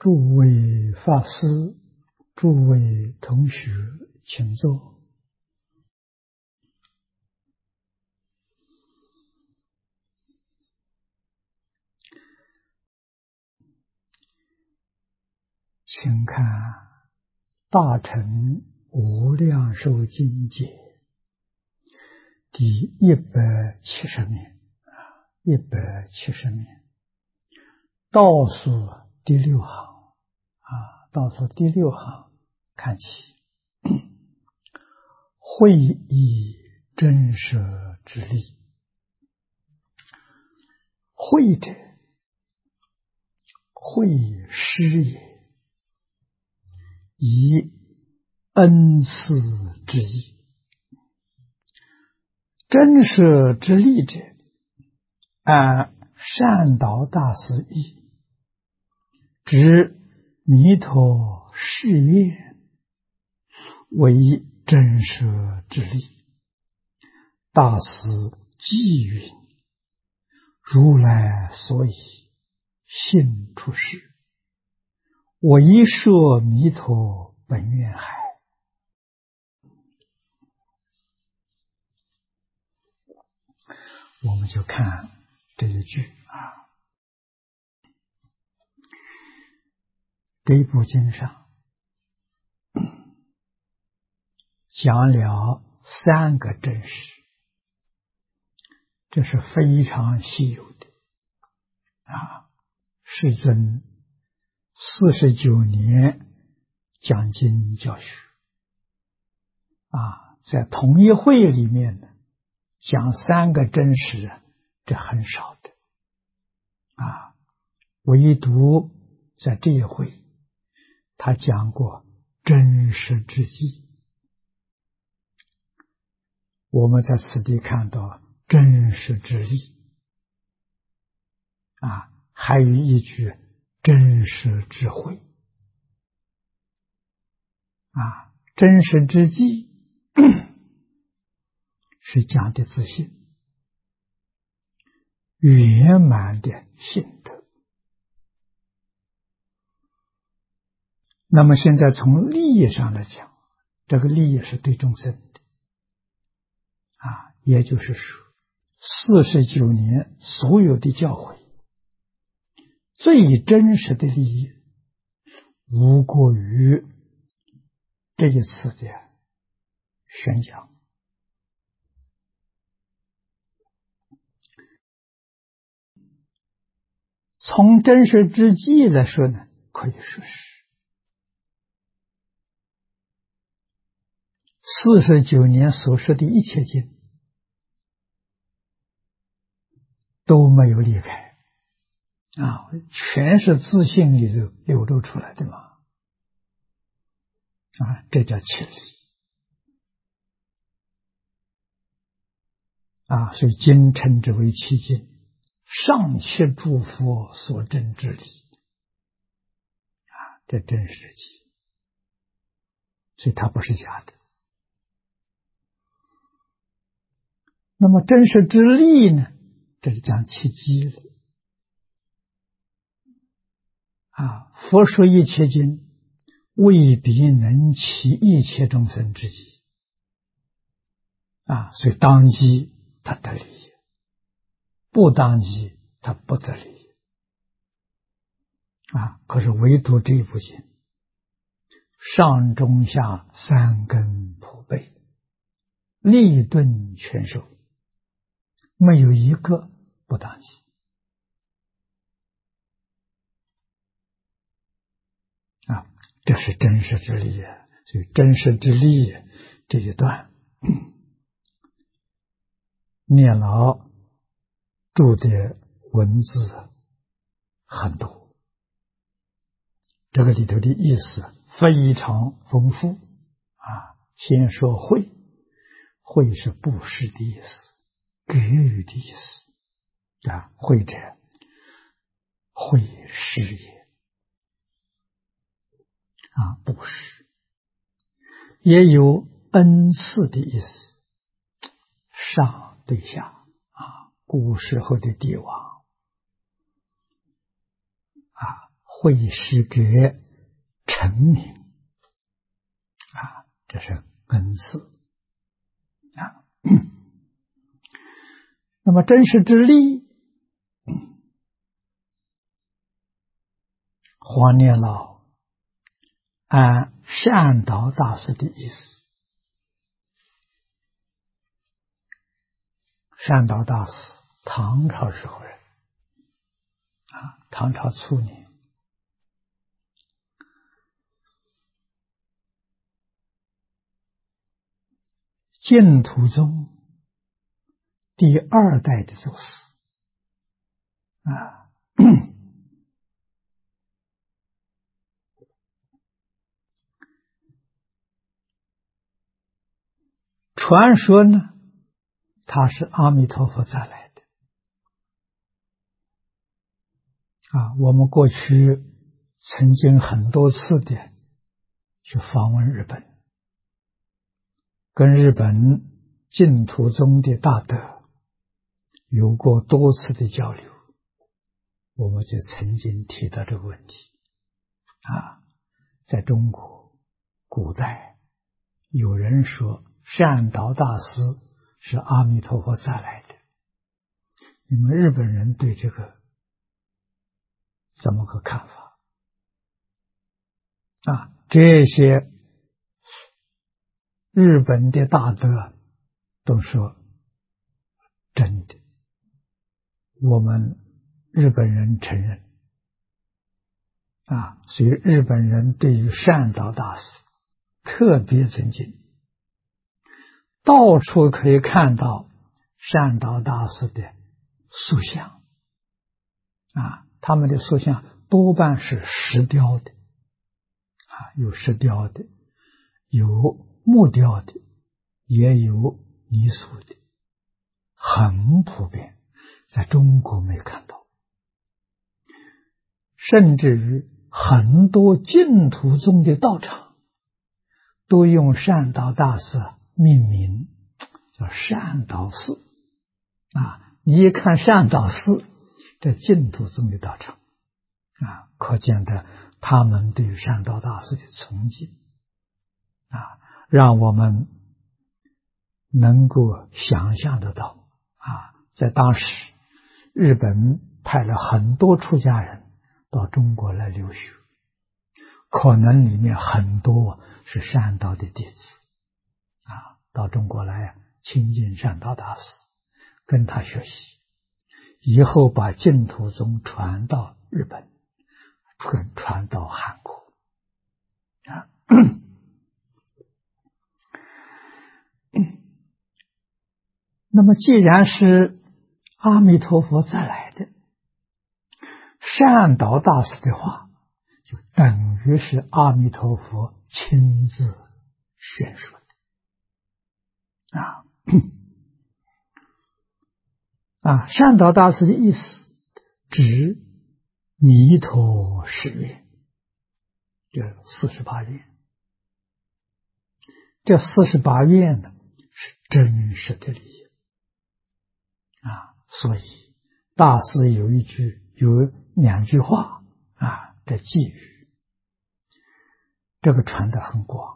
诸位法师，诸位同学，请坐。请看《大乘无量寿经解》第170面，170面，倒数第6行倒数第6行看起，会以真实之力，会者，会施也，以恩赐之意。真实之力者，按善导大师意，指弥陀誓愿为真实之力。大师偈云：如来所以信出世，唯摄弥陀本愿海。我们就看这一句这一部经上讲了3个真实，这是非常稀有的世尊49年讲经教学在同一会里面呢，讲3个真实，这很少的唯独在这一会他讲过真实之际。我们在此地看到真实之力还有一句真实智慧真实之际是讲的自信，圆满的信德。那么现在从利益上来讲，这个利益是对众生的也就是说49年所有的教诲最真实的利益无过于这一次的宣讲。从真实之际来说呢，可以说是49年所说的一切经都没有离开全是自信里头流露出来的嘛这叫切理所以经称之为契经，上切诸佛所证之理这真实之际，所以它不是假的。那么真实之力呢，这是讲契机了佛说一切经未必能起一切众生之际所以当机他得利益，不当机他不得利益可是唯独这一部经上中下3根普被，利顿全收，没有一个不当机这是真实之力所以真实之力这一段念老注的文字很多，这个里头的意思非常丰富先说会，会是布施的意思，给予的意思会者会施也布施，也有恩赐的意思，上对下古时候的帝王会使给臣民啊，这是恩赐啊。那么真实之力，黄念老按善导大师的意思，善导大师唐朝时候人啊，唐朝初年，净土宗第2代的祖师啊。传说呢，他是阿弥陀佛再来的啊。我们过去曾经很多次的去访问日本，跟日本净土宗的大德有过多次的交流，我们就曾经提到这个问题啊。在中国古代，有人说善导大师是阿弥陀佛再来的，你们日本人对这个怎么个看法啊？这些日本的大德都说真的，我们日本人承认啊，所以日本人对于善导大师特别尊敬，到处可以看到善导大师的塑像啊，他们的塑像多半是石雕的啊，有石雕的，有木雕的，也有泥塑的，很普遍，在中国没看到。甚至于很多净土宗的道场都用善导大师命名，叫善导寺啊。你一看善导寺，这净土宗的道场啊，可见的他们对善导大师的崇敬啊，让我们能够想象得到啊，在当时日本派了很多出家人到中国来留学，可能里面很多是善导的弟子啊，到中国来亲近善导大师，跟他学习，以后把净土宗传到日本，传到韩国啊。那么既然是阿弥陀佛再来的，善导大师的话就等于是阿弥陀佛亲自宣说的啊。啊，善导大师的意思指弥陀誓愿，这48愿，这48愿呢是真实的利益啊。所以大师有2句话啊的寄语，这个传得很广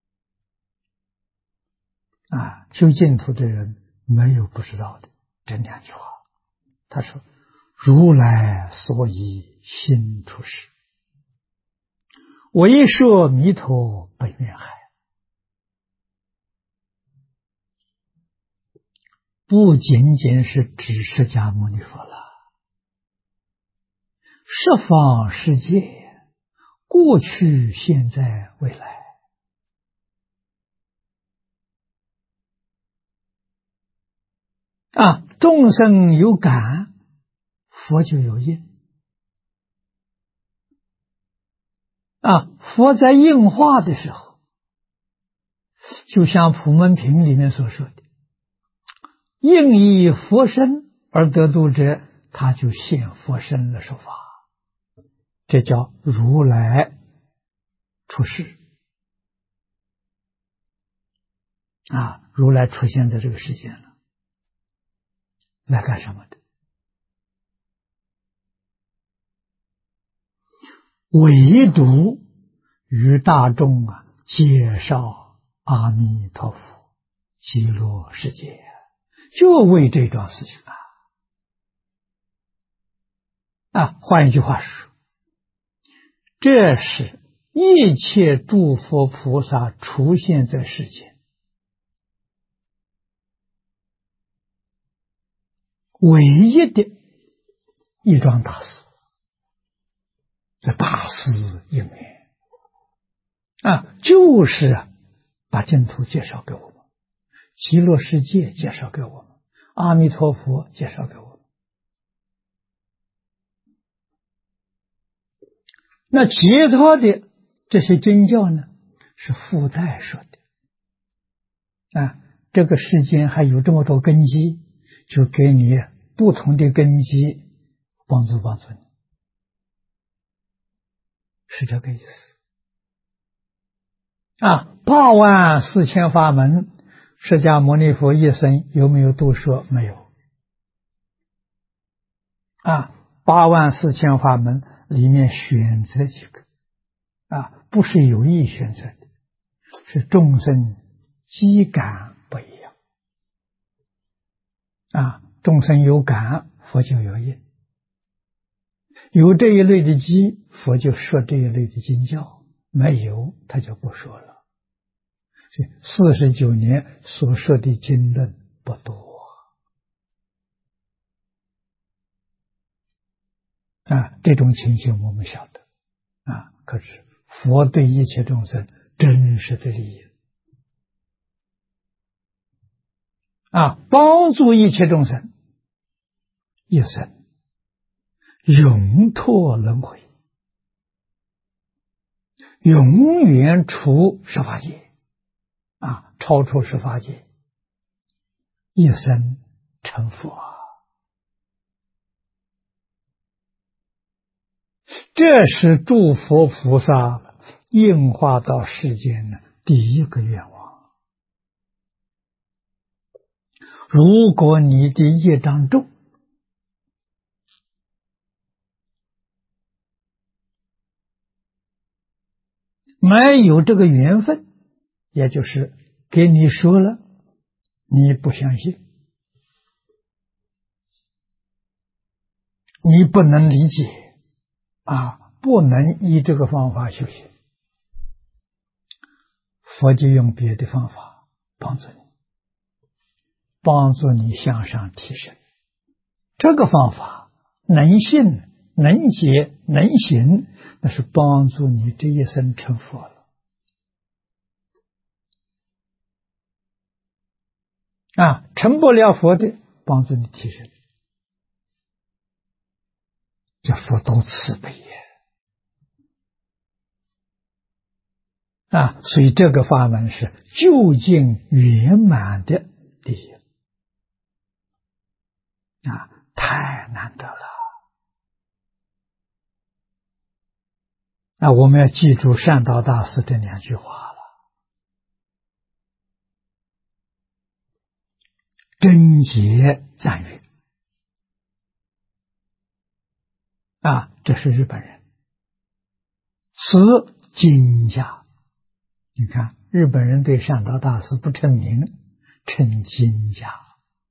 啊，修净土的人没有不知道的这2句话。他说：如来所以心出世，唯摄弥陀本愿海。不仅仅是指释迦牟尼佛了，十方世界，过去、现在、未来啊，众生有感，佛就有应啊。佛在应化的时候，就像普门品里面所说的，应以佛身而得度者，他就现佛身了说法，这叫如来出世啊。如来出现在这个世间了，来干什么的？ 唯独与大众介绍阿弥陀佛极乐世界，就为这桩事情换一句话说，这是一切诸佛菩萨出现在世间唯一的一桩大事，这大事因缘就是把净土介绍给我们，极乐世界介绍给我们，阿弥陀佛介绍给我们。那其他的这些经教呢，是附带说的这个世间还有这么多根基，就给你不同的根基帮助你，是这个意思84000法门，释迦牟尼佛一生有没有度说？没有84000法门里面选择几个不是有意选择的，是众生机感不一样众生有感，佛就有应，有这一类的机，佛就说这一类的经教，没有他就不说了。所以49年所说的经论不多这种情形我们晓得可是佛对一切众生真实的利益帮助一切众生一生永脱轮回，永远出十法界超出十法界，一生成佛这是诸佛菩萨应化到世间的第一个愿望。如果你的业障重，没有这个缘分，也就是给你说了你不相信，你不能理解不能依这个方法修行，佛就用别的方法帮助你向上提升。这个方法能信能解能行，那是帮助你这一生成佛了成不了佛的，帮助你提升。这佛多慈悲所以这个法门是究竟圆满的利益太难得了我们要记住善导大师这2句话了：真解赞誉这是日本人，此经家。你看日本人对善导大师不称名，称经家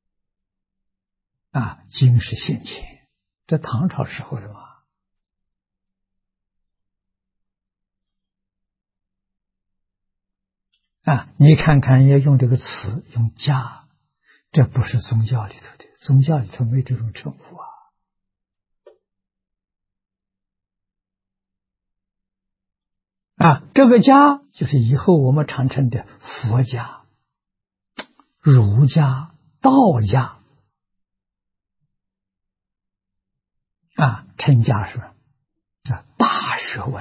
经是现前，这唐朝时候的嘛你看看也用这个词，用家，这不是宗教里头的，宗教里头没这种称呼这个家就是以后我们常称的佛家、儒家、道家称家是这大学问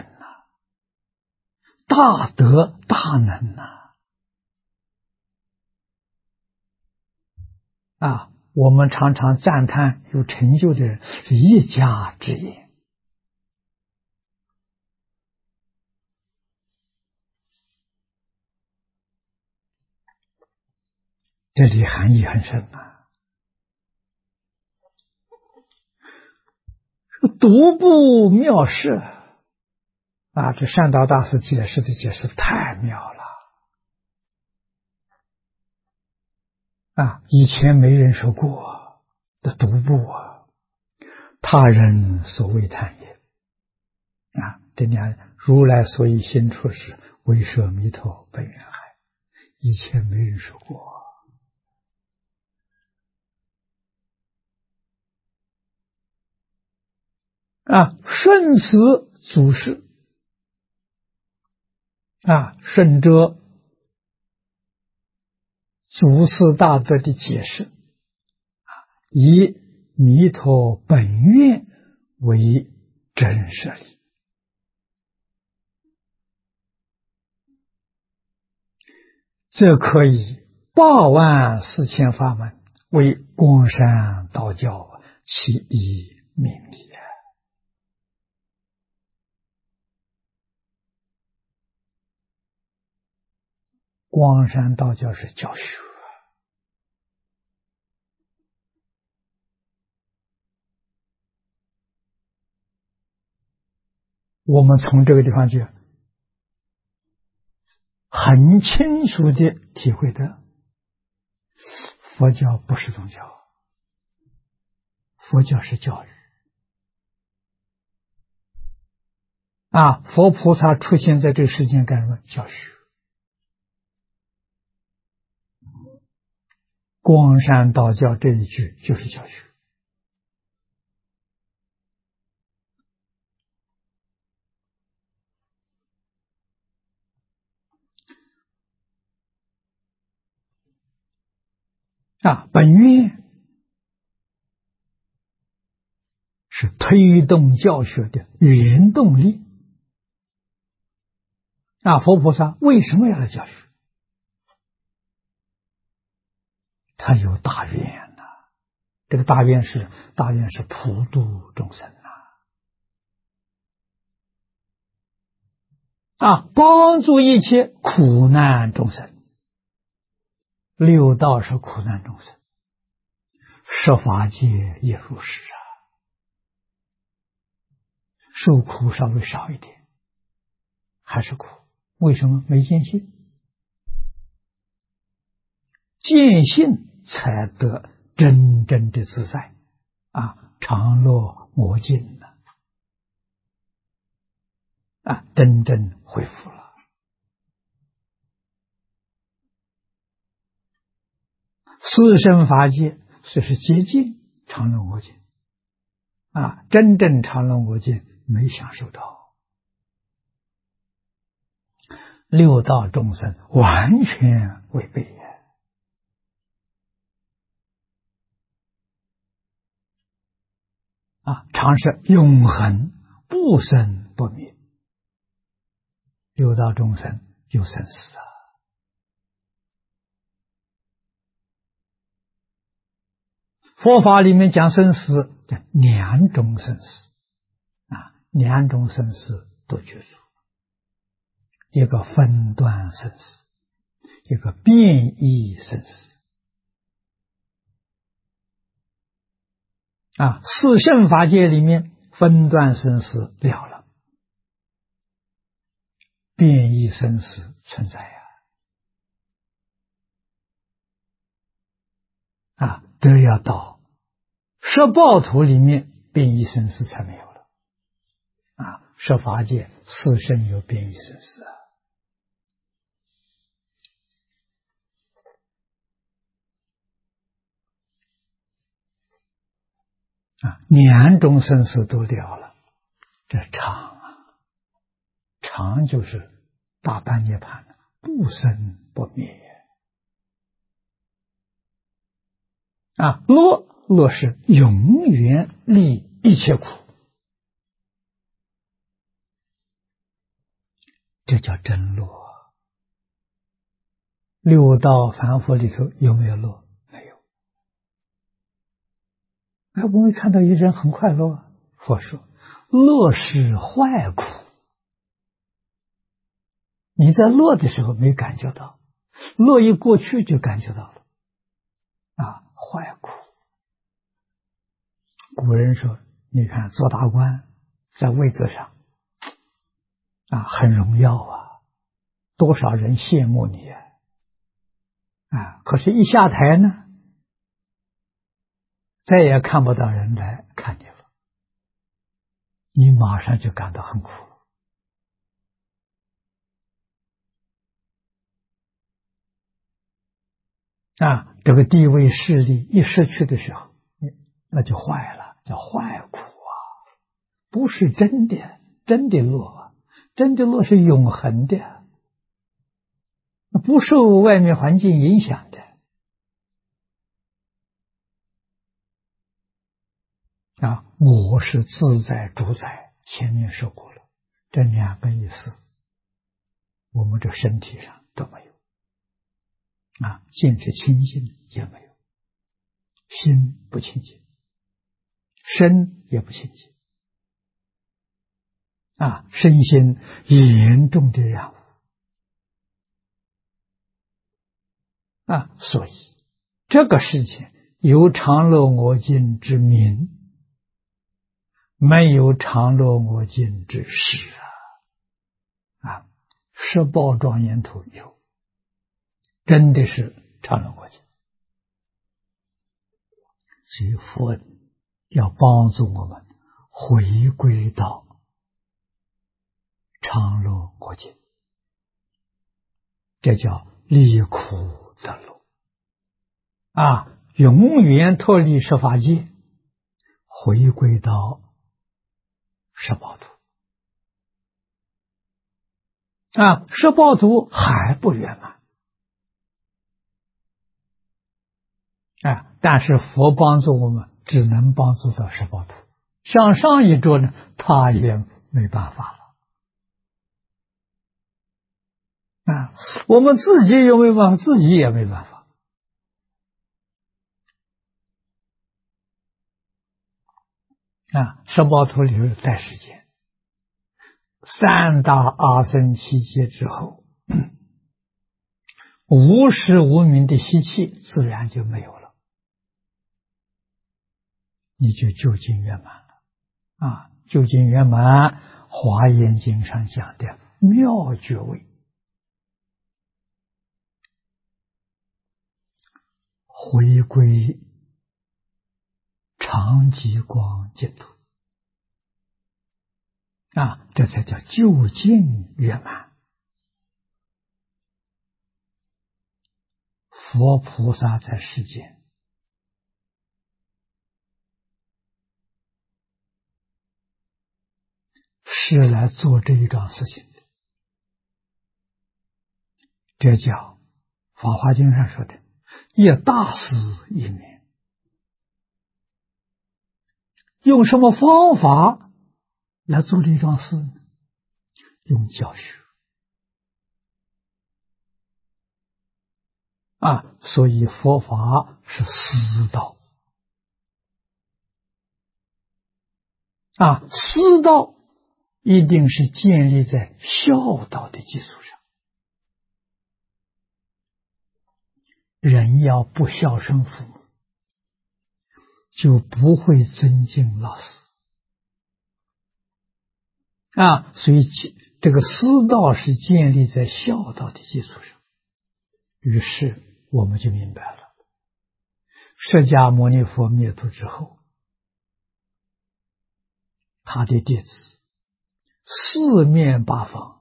大德大能我们常常赞叹有成就的人是一家之言这里含义很深独步妙事这善导大师解释的解释太妙了以前没人说过的独步他人所谓叹也这里如来所以心出世，为摄弥陀本愿海，以前没人说过顺此祖师顺着祖师大德的解释以弥陀本愿为真实理，这可以84000法门为光山道教其一名理光山道教是教学我们从这个地方就很清楚地体会到佛教不是宗教，佛教是教育佛菩萨出现在这个世间干什么？教学。光山道教这一句就是教学本愿是推动教学的原动力佛菩萨为什么要来教学？他有大愿这个大愿是普度众生帮助一切苦难众生。六道是苦难众生，十法界也如是受苦稍微少一点，还是苦。为什么？没见性，见性才得真正的自在常乐我净真正恢复了。四圣法界这是接近常乐我净真正常乐我净没享受到。六道众生完全违背常是永恒不生不灭。六道众生有生死佛法里面讲生死两种生死两种生死都觉住，一个分段生死，一个变异生死四圣法界里面分段生死了了，变异生死存在都要到十报土里面变异生死才没有了十法界四圣有变异生死两种生死都了了，这常常就是大般涅槃不生不灭乐是永远离一切苦，这叫真乐。六道凡夫里头有没有乐？没有。我们看到一人很快乐，佛说乐是坏苦，你在乐的时候没感觉到，乐一过去就感觉到了坏苦。古人说，你看做大官在位子上很荣耀啊，多少人羡慕你可是一下台呢，再也看不到人来看你了，你马上就感到很苦这个地位势力一失去的时候，那就坏了，叫坏苦不是真的，真的乐真的乐是永恒的，不受外面环境影响的我是自在主宰，前面说过了，这两个意思我们这身体上都没有净是清净也没有，心不清净，身也不清净身心严重的染污所以这个事情有常乐我净之名，没有常乐我净之事十报庄严图有，真的是常乐我净。所以佛要帮助我们回归到常乐我净，这叫离苦得乐永远脱离十法界，回归到十报图十报图还不圆满但是佛帮助我们只能帮助到十报图，向上一桌呢，他也没办法了我们自己有没有办法？自己也没办法十报图里有带时间，三大阿僧祇劫之后，无始无明的习气自然就没有了，你就究竟圆满了究竟圆满，华严经上讲的妙觉位，回归常寂光净土这才叫究竟圆满。佛菩萨在世间是来做这一桩事情的，这叫法华经上说的一大事一面。用什么方法来做这桩事呢？用教学所以佛法是师道师道一定是建立在孝道的基础上，人要不孝顺父母，就不会尊敬老师所以这个师道是建立在孝道的基础上。于是我们就明白了，释迦牟尼佛灭度之后，他的弟子四面八方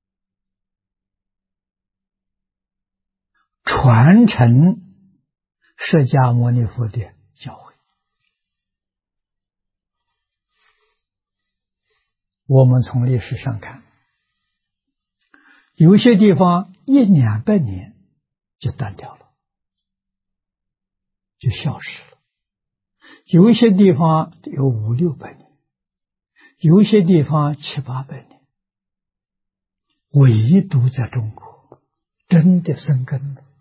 传承释迦牟尼佛的教诲。我们从历史上看，有些地方100-200年就断掉了，就消失了；有一些地方有500-600年，有一些地方700-800年，唯独在中国真的生根了，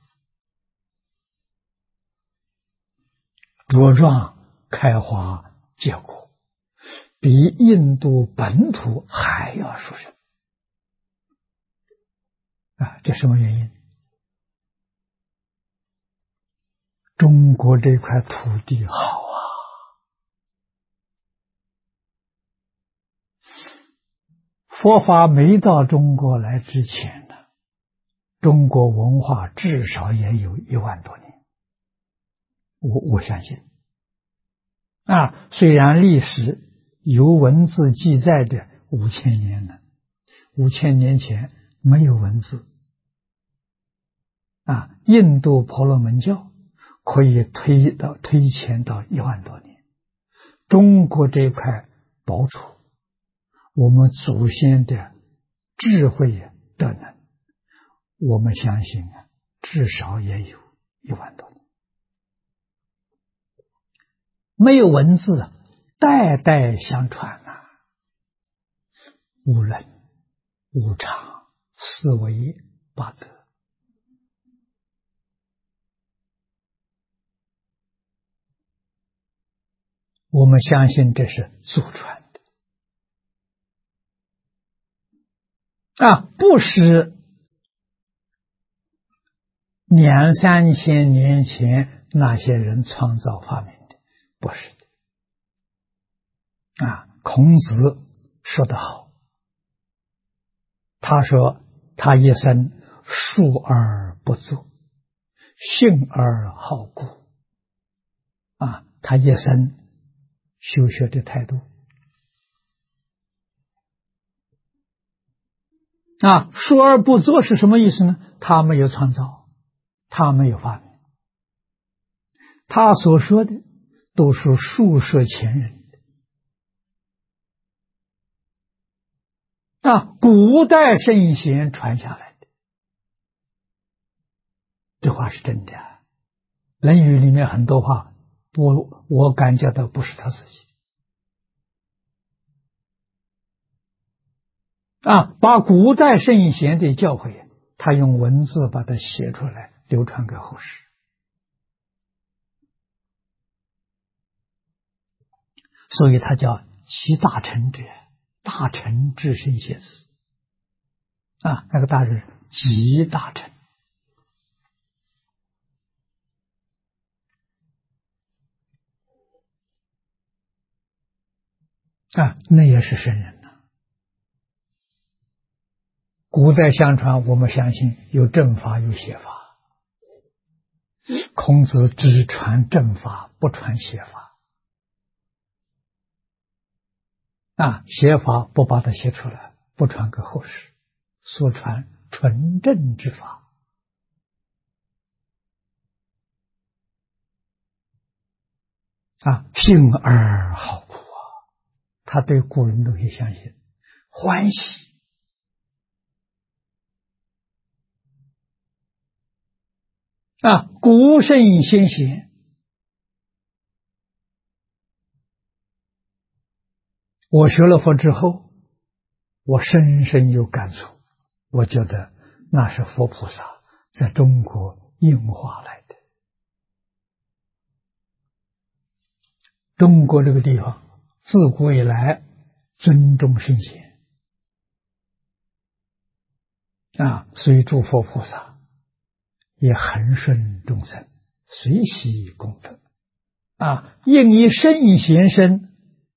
茁壮开花结果，比印度本土还要殊胜这什么原因？中国这块土地好佛法没到中国来之前呢，中国文化至少也有1万多年，我相信。虽然历史有文字记载的5000年了，5000年前没有文字。印度婆罗门教可以推前到1万多年。中国这块宝储，我们祖先的智慧德能，我们相信至少也有1万多年。没有文字，代代相传无人、无常、四维八德。我们相信这是祖传的不是2、3千年前那些人创造发明的，不是的。孔子说得好，他说他一生述而不作，信而好故。他一生修学的态度说而不作是什么意思呢？他没有创造，他没有发明，他所说的都是数十前人的古代圣贤传下来的，这话是真的。论语里面很多话我感觉到不是他自己把古代圣贤的教诲，他用文字把它写出来，流传给后世。所以他叫集大成者，大成至圣先师那个大是集大成那也是圣人古代相传，我们相信有正法有邪法，孔子只传正法，不传邪法邪法不把它写出来，不传给后世，所传纯正之法信而好故他对古人都会相信，欢喜古圣先贤，我学了佛之后，我深深有感触，我觉得那是佛菩萨在中国应化来的。中国这个地方自古以来尊重圣贤所以诸佛菩萨也恒顺众生，随喜功德应以圣贤身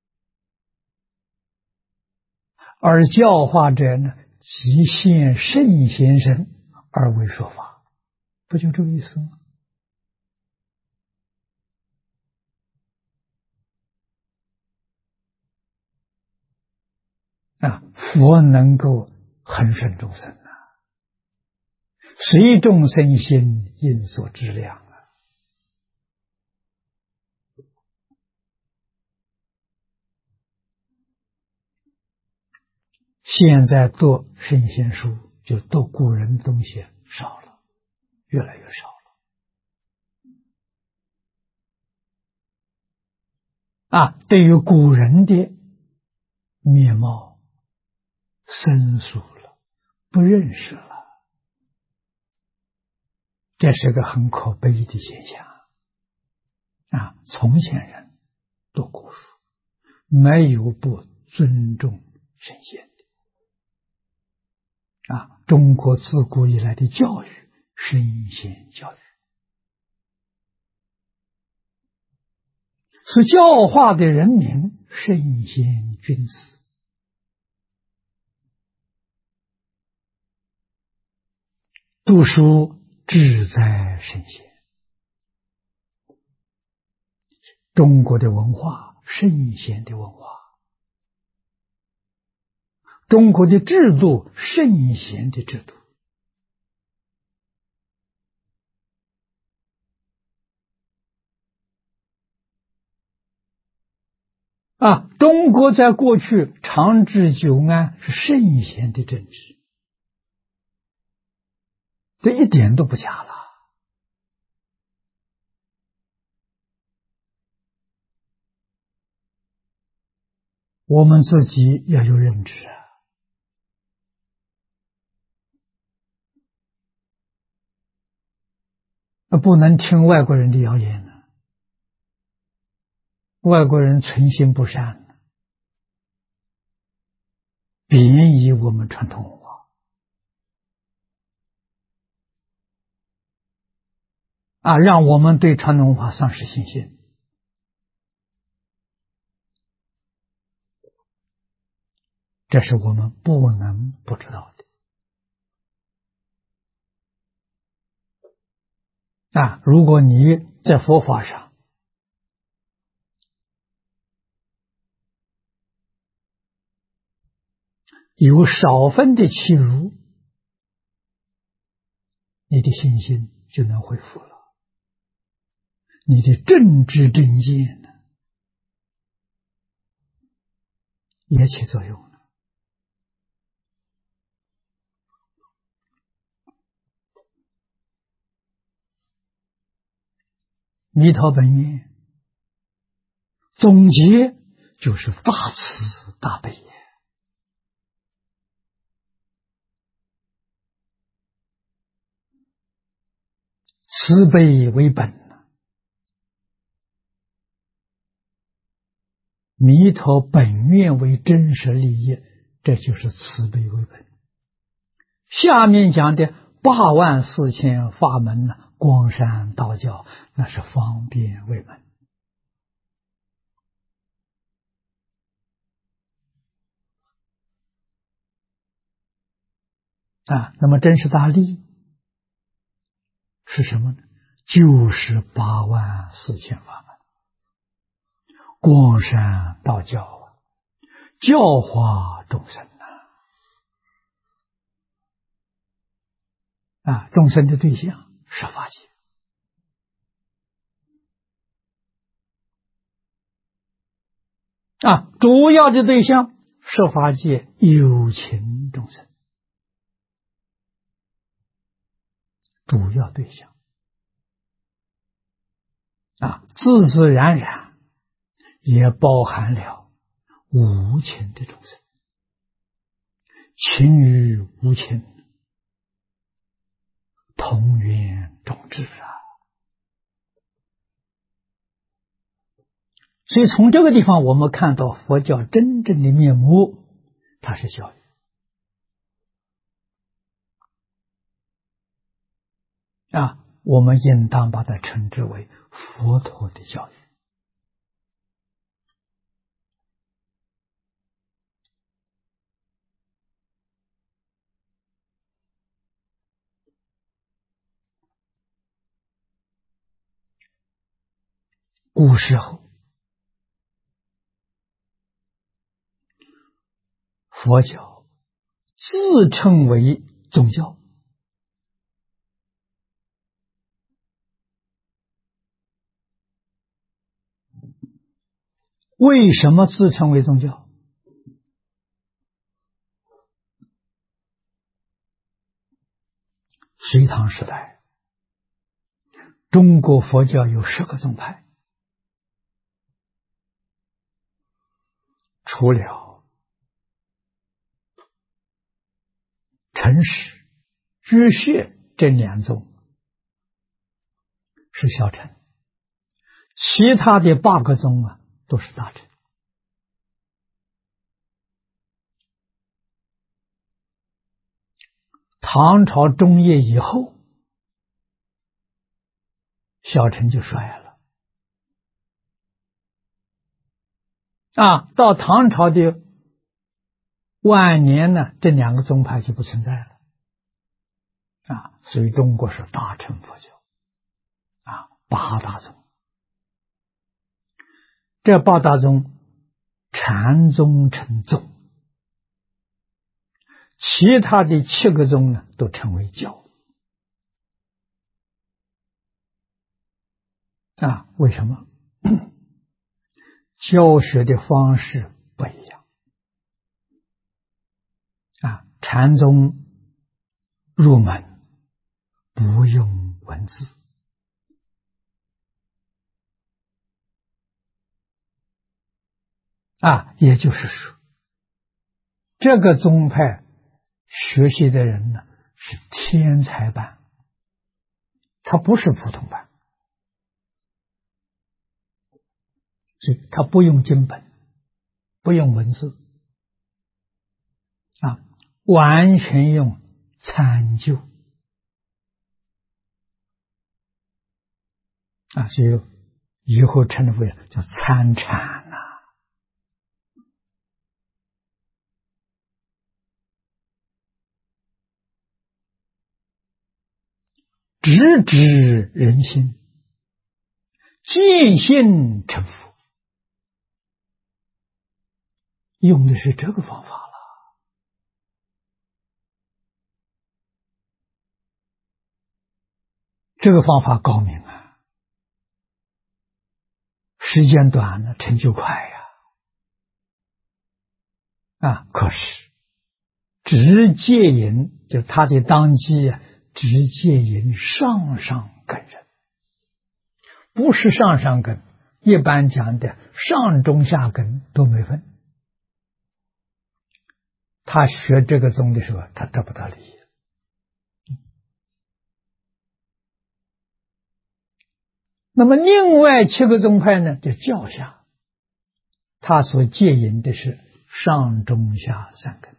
而教化者呢，即现圣贤身而为说法，不就这个意思吗？佛能够恒顺众生随众生心，应所知量现在读圣贤书，就读古人的东西少了，越来越少了对于古人的面貌生疏了，不认识了，这是个很可悲的现象从前人读古书，没有不尊重圣贤的中国自古以来的教育，圣贤教育，所教化的人民圣贤君子读书志在圣贤。中国的文化，圣贤的文化；中国的制度，圣贤的制度。中国在过去长治久安是圣贤的政治，这一点都不假了。我们自己要有认知不能听外国人的谣言呢。外国人存心不善，贬义我们传统文化让我们对传统文化丧失信心。这是我们不能不知道的。如果你在佛法上有少分的欺辱，你的信心就能恢复了，你的正知正见呢也起作用了。弥陀本愿总结就是大慈大悲也。慈悲为本，弥陀本愿为真实利益，这就是慈悲为本。下面讲的84000法门呢，光山道教那是方便为本那么真实大利是什么呢？就是84000法门，光山道教教化众生众生的对象是法界主要的对象是法界有情众生，主要对象自自然然也包含了无情的众生，情与无情同源种质所以从这个地方我们看到佛教真正的面目，它是教育我们应当把它称之为佛陀的教育古时候佛教自称为宗教，为什么自称为宗教？隋唐时代，中国佛教有10个宗派，除了陈氏、居士这2宗是小乘，其他的8个宗都是大乘。唐朝中叶以后，小乘就衰了到唐朝的晚年呢，这2个宗派就不存在了。 所以中国是大乘佛教八大宗。这八大宗禅宗称宗，其他的7个宗呢都称为教。为什么？教学的方式不一样。禅宗入门不用文字，也就是说，这个宗派学习的人呢是天才班，他不是普通班，所以他不用经本，不用文字，完全用参究，所以以后称之为叫参禅直指人心，见性成佛，用的是这个方法了。这个方法高明时间短了，成就快可是直戒引，就他的当机直戒引上根人，不是上根，一般讲的上中下根都没分。他学这个宗的时候，他得不到利益。那么另外7个宗派呢，就教下，他所戒引的是上中下3根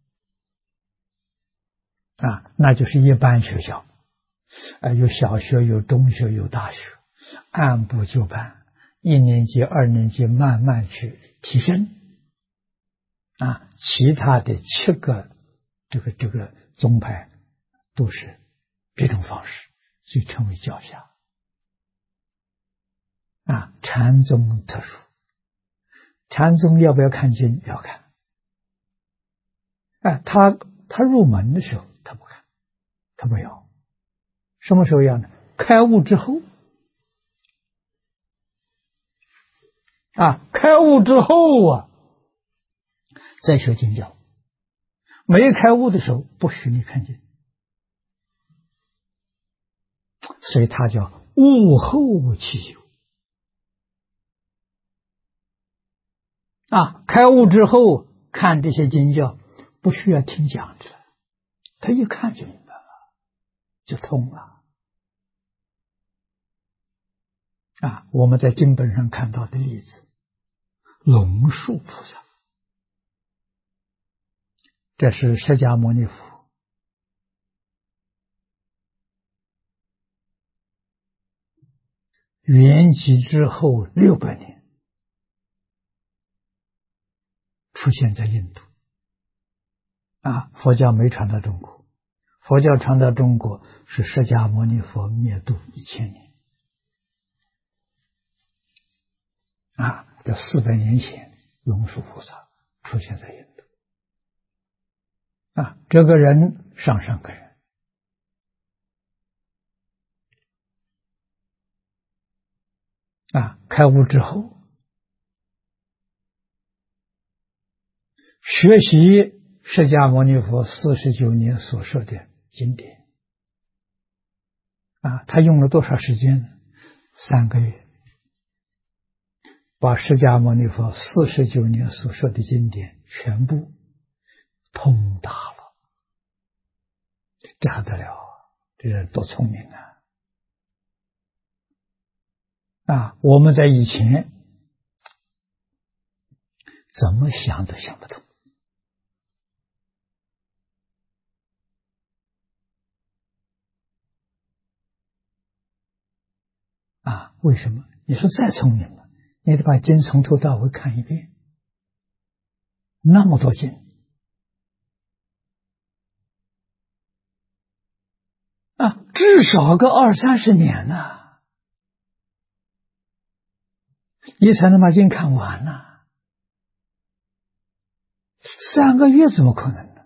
那就是一般学校有小学，有中学，有大学，按部就班，1年级、2年级慢慢去提升其他的7个这个宗派都是这种方式，所以称为教下禅宗特殊。禅宗要不要看经？要看他入门的时候他不看，他不要。什么时候要呢？开悟之后开悟之后再学经教。没开悟的时候不许你看经，所以他叫悟后起修开悟之后看这些经教不需要听讲的，他一看就明白了，就通了我们在经本上看到的例子，龙树菩萨，这是释迦牟尼佛圆寂之后600年出现在印度佛教没传到中国，佛教传到中国是释迦牟尼佛灭度1000年这400年前龙树菩萨出现在印度这个人上根人开悟之后学习释迦牟尼佛49年所说的经典他用了多少时间呢？3个月，把释迦牟尼佛49年所说的经典全部通达了，这还得了这人多聪明我们在以前怎么想都想不通为什么？你说再聪明了，你得把经从头到尾看一遍，那么多经至少个20-30年呢，你才能把经看完呢。3个月怎么可能呢？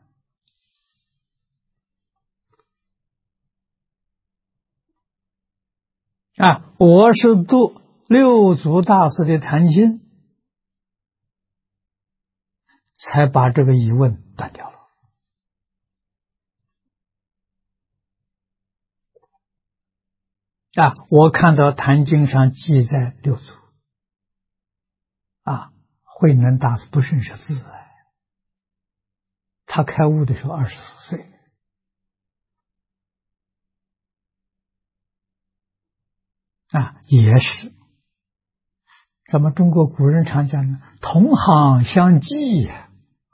我是读六祖大师的坛经，才把这个疑问断掉了。我看到坛经上记载六祖慧能大师不认识字，他开悟的时候24岁。也是咱们中国古人常讲的同行相忌呀。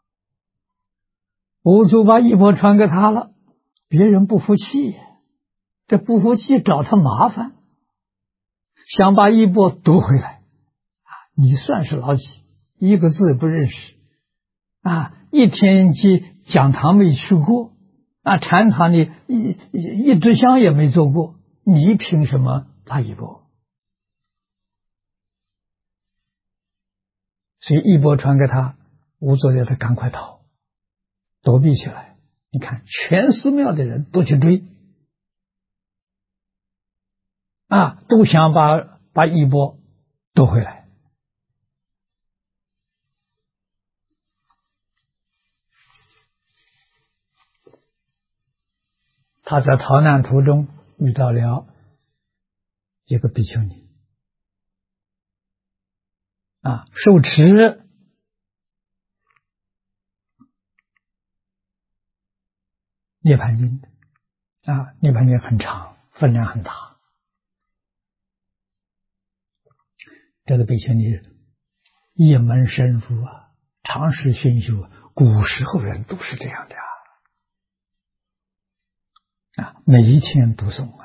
五祖把衣钵传给他了，别人不服气，这不服气找他麻烦，想把衣钵夺回来。你算是老几，一个字也不认识一天讲堂没去过禅堂里一支香也没做过，你凭什么拿衣钵？所以衣钵传给他，五祖叫他赶快逃，躲避起来。你看全寺庙的人都去追都想把衣钵夺回来。他在逃难途中遇到了一个比丘尼受持涅槃经涅槃经很长，分量很大。这个比丘尼一门深入长时熏修，古时候人都是这样的每一天读诵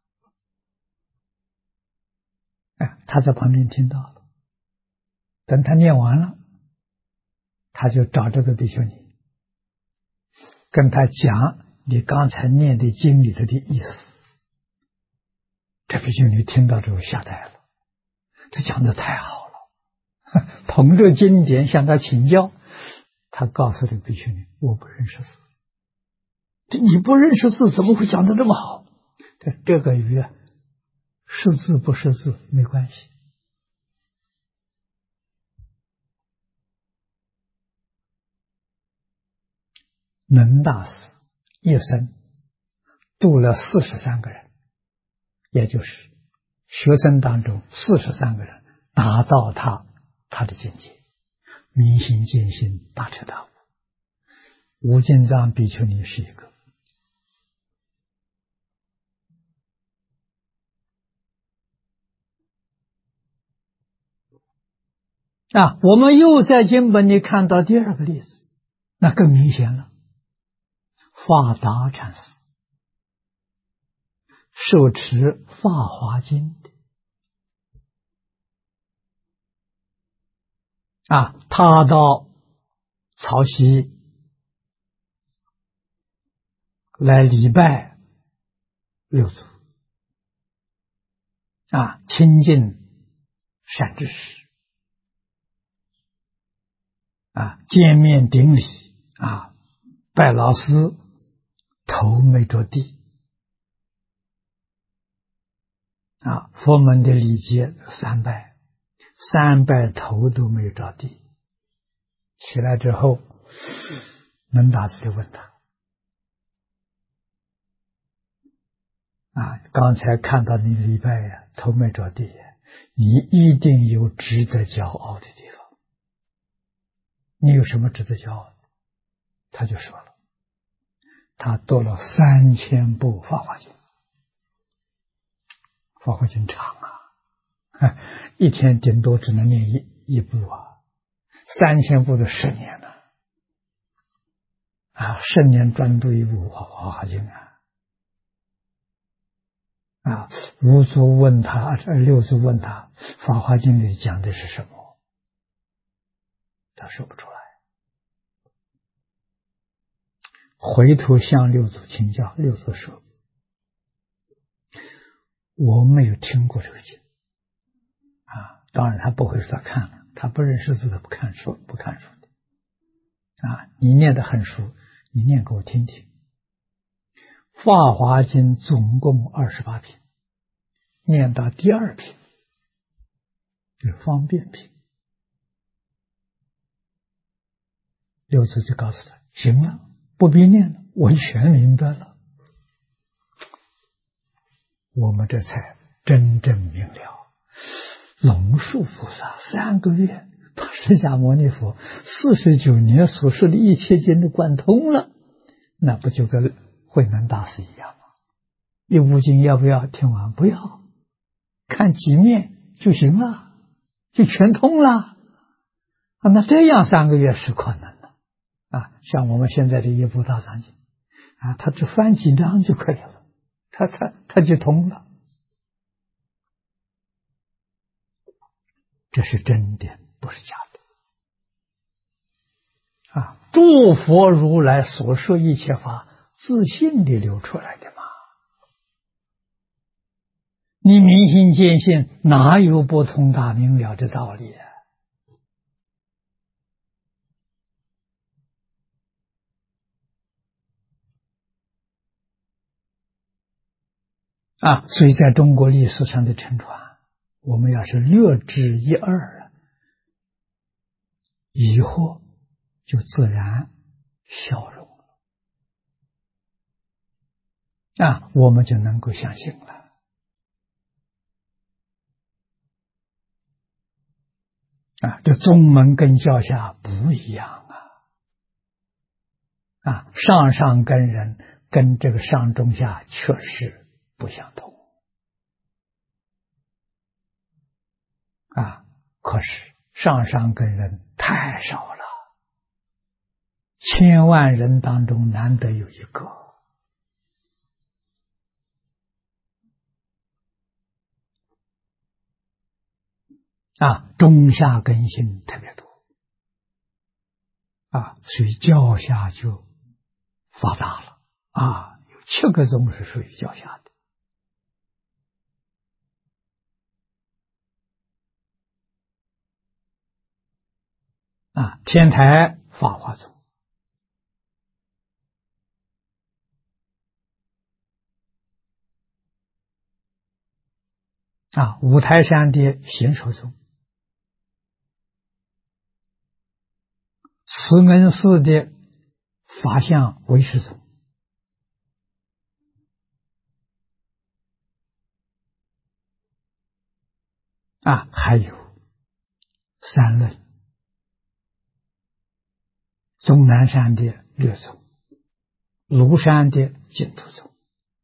他在旁边听到了，等他念完了，他就找这个比丘尼，跟他讲你刚才念的经里头的意思。这比丘尼听到之后吓呆了，这讲的太好了，捧着经典向他请教。他告诉这个比丘尼，我不认识字。你不认识字怎么会讲得这么好？这个与识字不识字没关系。能大师一生度了43个人，也就是学生当中43个人达到他的境界，明心见性，大彻大悟。无尽藏比丘尼是一个。我们又在经本里看到第二个例子，那更明显了。法达禅师受持《法华经》的他到曹溪来礼拜六祖亲近善知识见面顶礼拜老师，头没着地佛门的礼节3拜，3拜头都没有着地。起来之后，能大师就问他刚才看到你礼拜头没着地，你一定有值得骄傲的地方，你有什么值得骄傲的？他就说了，他读了3000部《法华经》。《法华经》长一天顶多只能念一部3000部的10年了10年专读一部《法华经》五祖问他，六祖问他，《法华经》里讲的是什么？他说不出来。回头向六祖请教，六祖说：“ 我没有听过这个经啊。当然他不会说他看了，他不认识字，他不看书的啊。你念得很熟，你念给我听听。法华经总共28品，念到第2品，就方便品，六祖就告诉他：行了，不必念了，我全明白了。我们这才真正明了。龙树菩萨3个月把释迦牟尼佛49年所说的一切经都贯通了，那不就跟慧能大师一样吗？一部经要不要听完？不要，看几面就行了，就全通了啊。那这样3个月是可能的啊。像我们现在的一部大藏经啊，他只翻几章就可以了，他就通了。这是真的，不是假的啊！诸佛如来所说一切法，自信地流出来的嘛。你明心见性，哪有不通达明了的道理啊？所以在中国历史上的沉传，我们要是略知一二，以后就自然消融了啊，我们就能够相信了啊。这宗门跟教下不一样啊，上上根人跟这个上中下确实不相同啊。可是上上根人太少了，千万人当中难得有一个啊。中下根性特别多啊，所以教下就发达了啊。有7个宗是属于教下的啊。天台法华宗啊，五台山的贤首宗，慈恩寺的法相唯识宗啊，还有三论，终南山的略宗，庐山的净土宗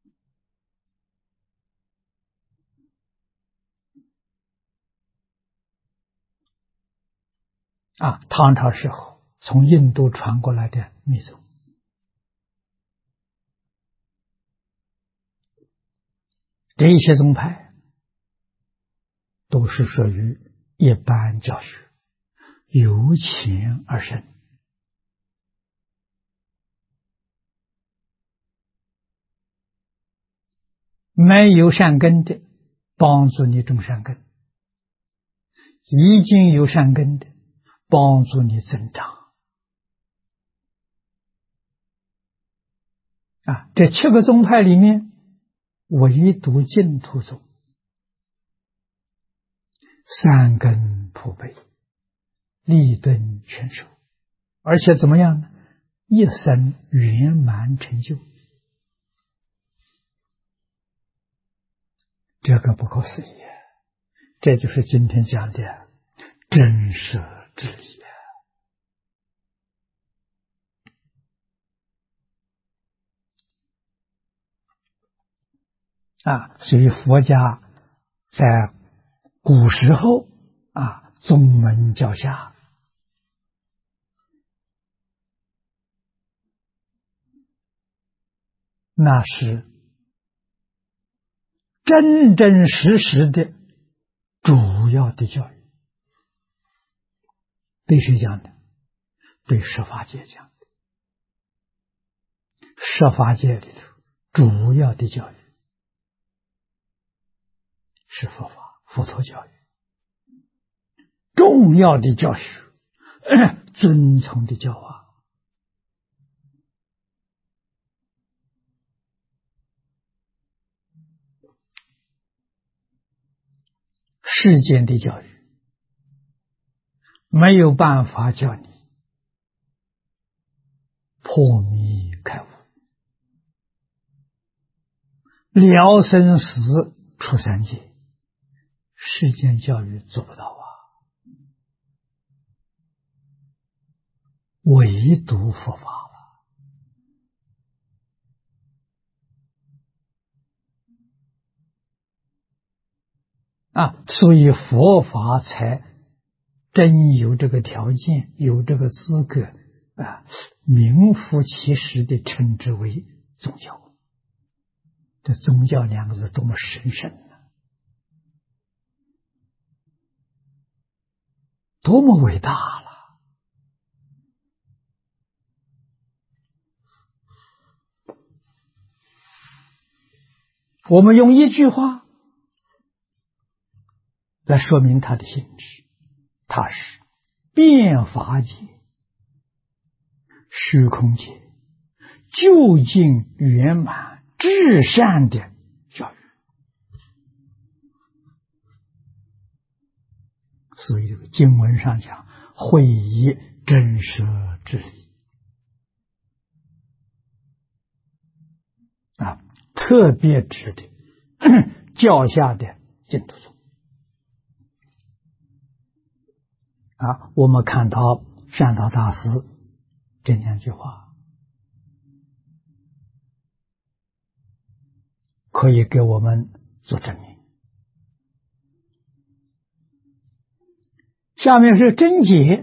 啊，唐朝时候从印度传过来的密宗。这一些宗派都是属于一般教学，由浅而深没有善根的帮助你种善根，已经有善根的帮助你增长啊。这7个宗派里面，唯独净土宗善根普被，利顿全收，而且怎么样呢？一生圆满成就，这个不可思议。这就是今天讲的真舍之理啊。所以佛家在古时候啊，宗门教下那是真真实实的主要的教育。对谁讲的？对十法界讲的。十法界里头主要的教育是佛法，佛陀教育，重要的教学，遵从的教化。世间的教育没有办法教你破迷开悟，了生死出三界，世间教育做不到啊，唯独佛法了啊，所以佛法才真有这个条件，有这个资格啊，名副其实的称之为宗教。这宗教两个字多么神圣啊，多么伟大了！我们用一句话来说明它的性质，它是变法界、虚空界究竟圆满至善的教育。所以这个经文上讲，会以真实之理啊，特别指的教下的净土宗啊。我们看到善导大师这两句话，可以给我们做证明。下面是真解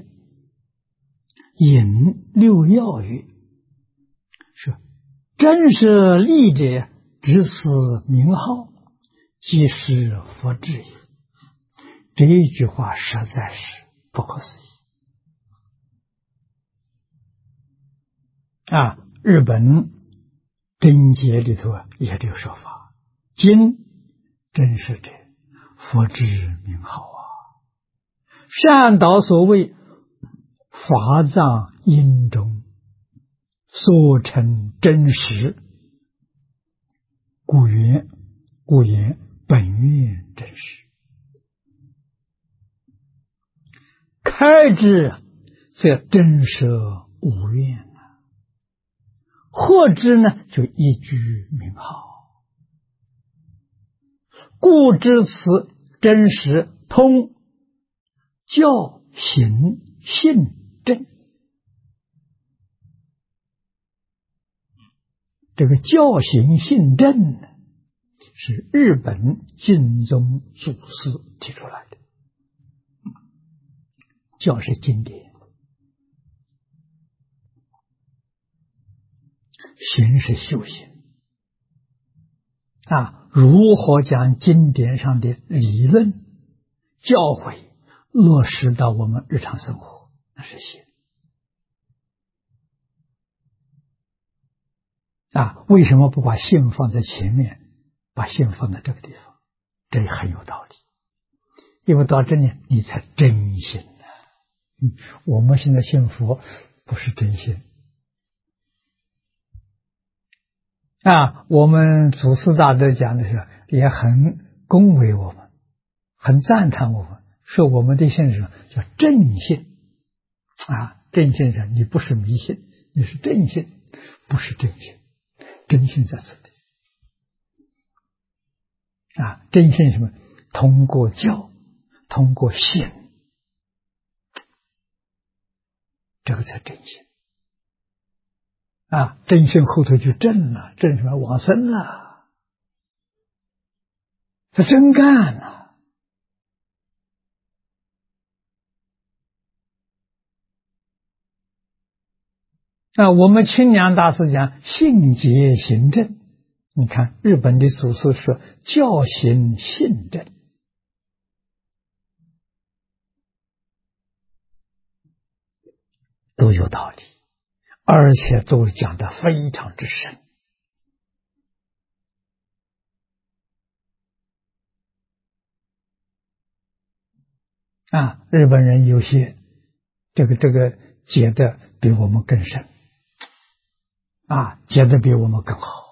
引六要曰，是真实利者，只此名号，即是佛智也。这一句话实在是不可思议啊！日本真解里头也这个说法，今真实者，佛智名号啊。善导所谓法藏因中所成真实，故言本愿真实。开智则真实无怨啊，获知呢就一句名号，故知此真实通教行信正。这个教行信正呢，是日本净宗祖师提出来的。教是经典，行是修行啊。如何将经典上的理论教诲落实到我们日常生活，那是行啊。为什么不把信放在前面，把信放在这个地方？这也很有道理，因为到这里你才真信啊。我们现在信佛不是真信啊。我们祖师大德讲的时候也很恭维我们，很赞叹我们，说我们的信是叫正信啊。正信是你不是迷信，你是正信，不是正信。真信在此地啊。真信什么？通过教，通过信，这个才真信啊。真信后头就正了，正什么？往生了，他真干了啊。我们清凉大师讲信解行正，你看日本的祖师说教行信正，都有道理，而且都讲得非常之深日本人有些这个解的比我们更深，解的比我们更好。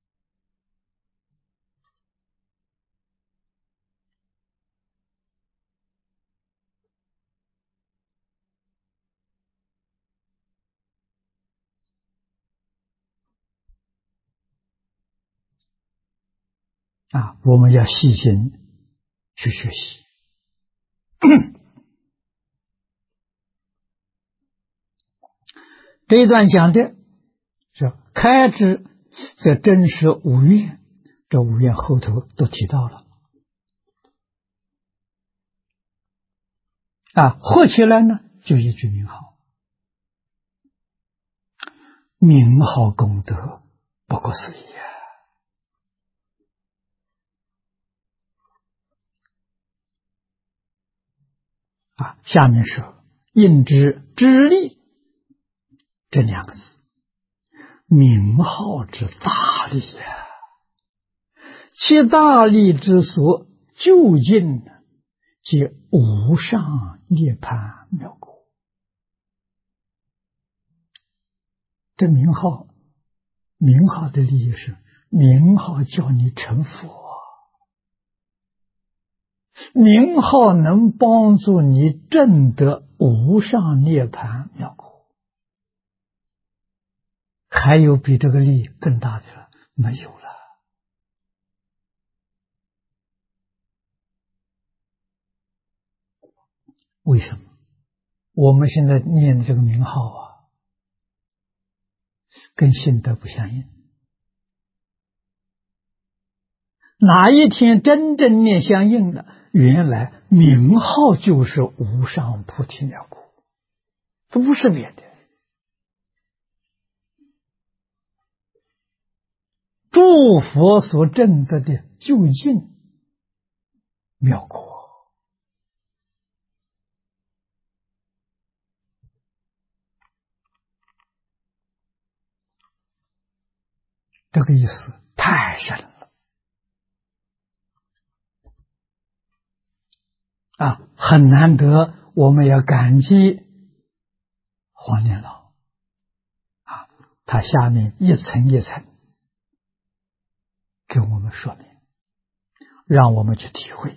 我们要细心去学习。这一段讲的是开智则真实无怨，这无怨后头都提到了。合起来呢，就一句名号，名号功德不可思议下面说应知知力这两个字，名号之大利其大利之所究竟，即无上涅槃妙果。这名号的利益是，名号叫你成佛，名号能帮助你证得无上涅槃妙果。还有比这个利益更大的了？没有了。为什么？我们现在念的这个名号跟心得不相应。哪一天真正念相应了，原来名号就是无上菩提妙果，这不是别的。诸佛所证得的究竟妙果，这个意思太深了很难得。我们要感激黄念老他下面一层一层给我们说明，让我们去体会。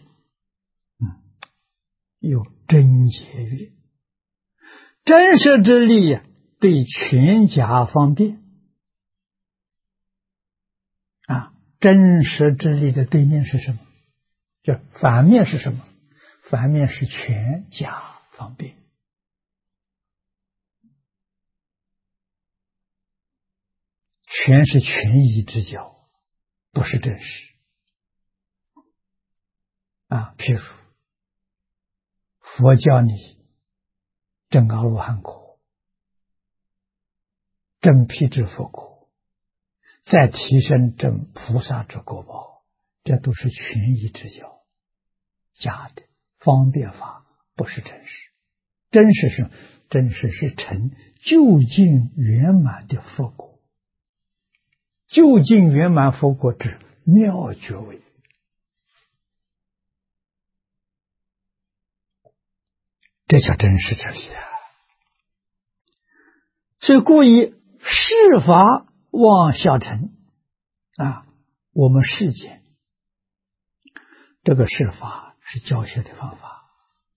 有真解曰：真实之力对全假方便真实之力的对面是什么？就反面是什么？反面是全假方便。全是权宜之教，不是真实譬如佛教你证阿罗汉果，证辟支佛果，再提升证菩萨之果报，这都是权宜之教，假的方便法，不是真实。真实是真实是成究竟圆满的佛果，究竟圆满佛果之妙觉位。这叫真实之理所以故意世法望小乘我们世间这个世法是教学的方法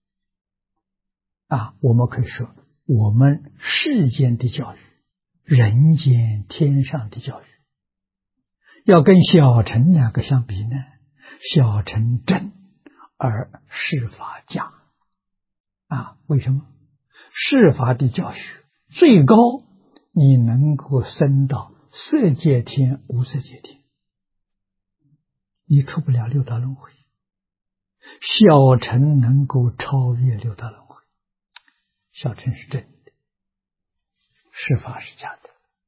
我们可以说我们世间的教育，人间天上的教育，要跟小乘两个相比呢，小乘真而世法假为什么？世法的教学最高，你能够升到色界天、无色界天，你出不了六道轮回。小乘能够超越六道轮回，小乘是真的，世法是假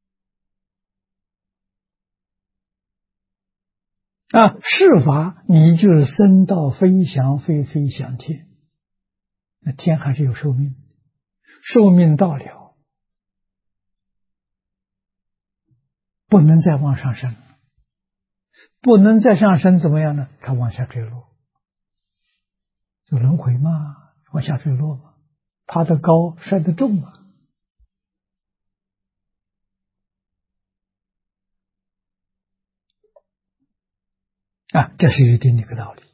的世法你就是升到飞翔飞翔天，那天还是有寿命，寿命到了不能再往上升，不能再上升怎么样呢？它往下坠落，就轮回嘛， 往下坠落嘛，爬得高摔得重嘛。这是一定的一个道理。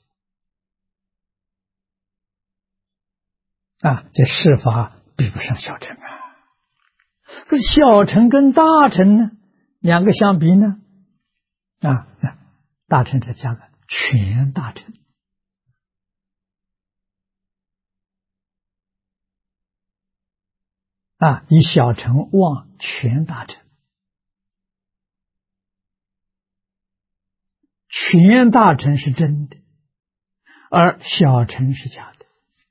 这事法比不上小乘啊。可是小乘跟大乘呢，两个相比呢，大乘这加个全大乘。以小乘望全大乘，全大乘是真的，而小乘是假的。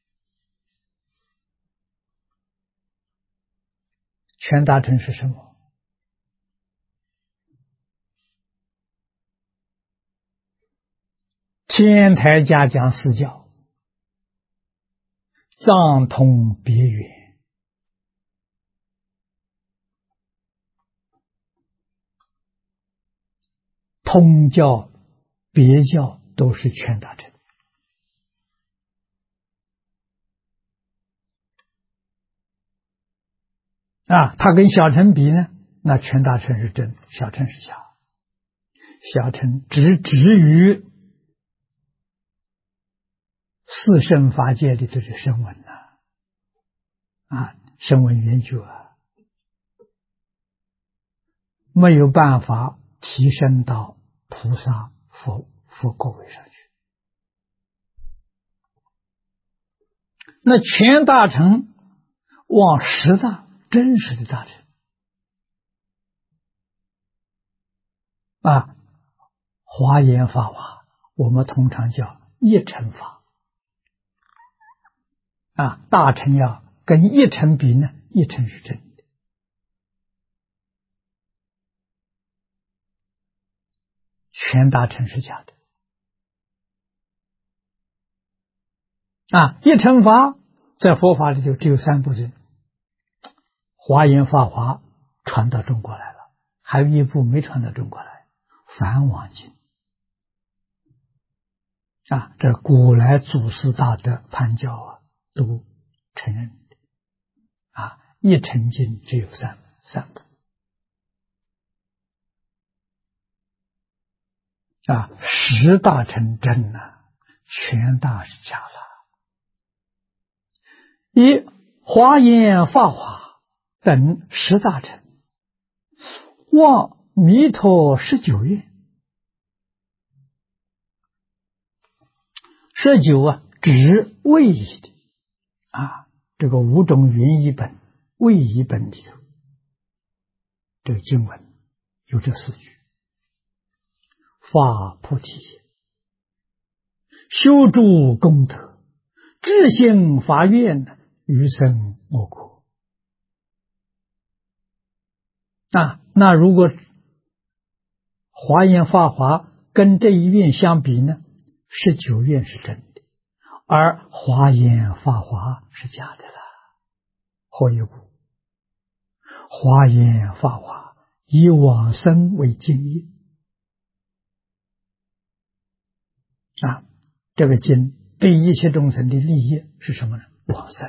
全大乘是什么？天台家讲四教，藏通别圆，通教别教都是全大乘。它跟小乘比呢，那全大乘是真，小乘是假。小乘只止于四圣法界里头的声闻声闻缘觉没有办法提升到菩萨佛果位上去。那全大乘往十大真实的大乘华严法华，我们通常叫一乘法大乘要跟一乘比呢，一乘是真的，全大乘是假的。一乘法在佛法里头只有三部经，华严法华传到中国来了，还有一部没传到中国来，梵网经这古来祖师大德判教都承认的一乘经只有三部十大乘真全大是假了。以华严法华等十大乘望弥陀19愿，19指位仪的这个五种原译本位仪本里头，这个经文有这4句：发菩提心，修诸功德，至行法愿，余生我国。那如果华严法华跟这一愿相比呢，19愿是真的，而华严法华是假的了。何以故？华严法华以往生为经业这个经对一切众生的利益是什么呢？往生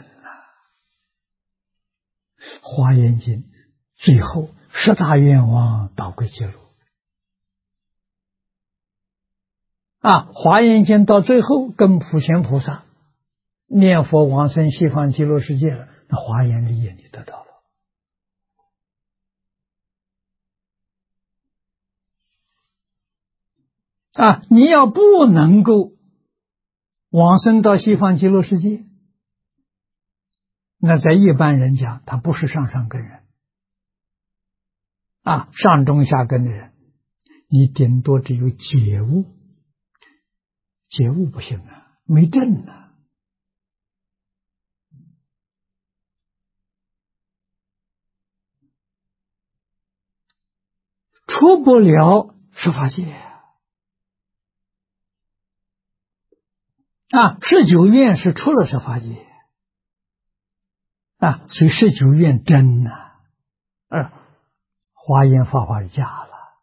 华严经最后10大愿望导归揭露华严经到最后跟普贤菩萨念佛往生西方极乐世界了，那华严利益你得到了你要不能够往生到西方极乐世界，那在一般人讲他不是上根人上中下根的人，你顶多只有解悟，解悟不行没证出不了十法界19愿是出了十法界所以19愿真华严法华是假了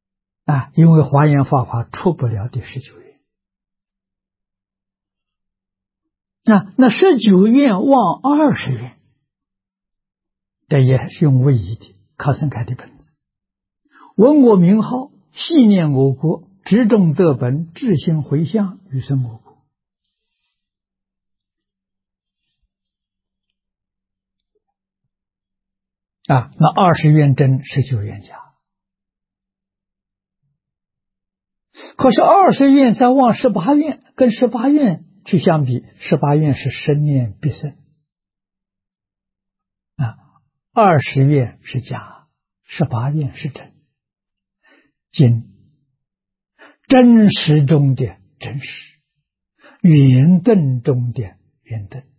因为华严法华出不了第19愿那19愿望20愿，这也是用位移的，考生开的本子。闻我名号，系念我国，执众得本，至心回向，与生我国。那20愿真，19愿假。可是20愿再望18愿，跟18愿去相比，18愿是生念必生，20愿是假，18愿是真。今真实中的真实，圆顿中的圆顿。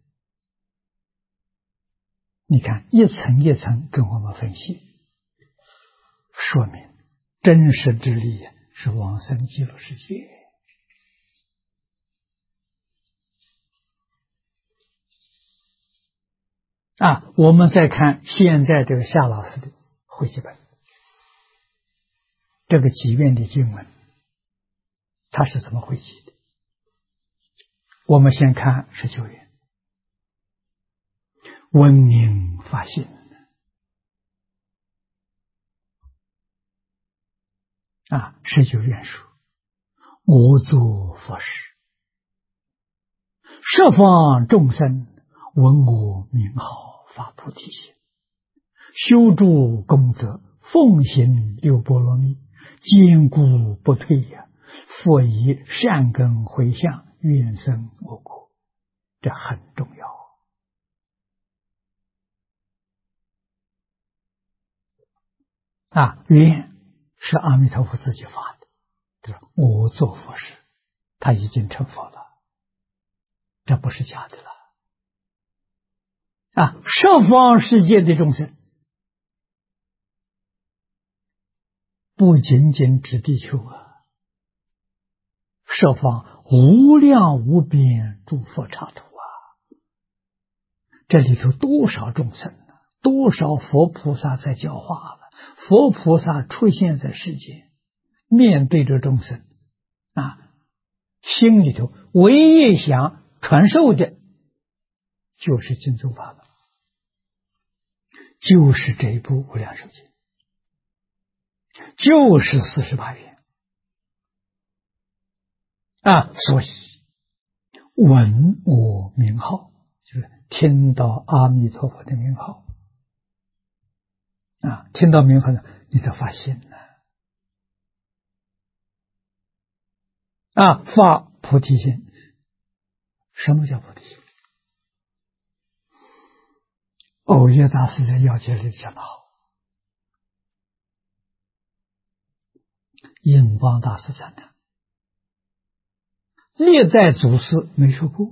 你看一层一层跟我们分析，说明真实之力是往生极乐世界。我们再看现在这个夏老师的汇集本，这个几愿的经文，他是怎么汇集的？我们先看19愿。闻名发心，19愿说：我作佛事，十方众生闻我名号，发菩提心，修诸功德，奉行六波罗蜜，坚固不退复以善根回向，愿生我国。这很重要。愿是阿弥陀佛自己发的，就是我做佛事，他已经成佛了，这不是假的了。十方世界的众生，不仅仅指地球十方无量无边诸佛刹土这里头多少众生多少佛菩萨在教化了，佛菩萨出现在世间，面对着众生心里头唯一想传授的就是经宗法门，就是这一部《无量寿经》，就是48愿所以闻我名号，就是听到阿弥陀佛的名号听到名号呢，你才发心发菩提心。什么叫菩提心？藕益大师在要解里讲得好，印光大师讲的，历代祖师没说过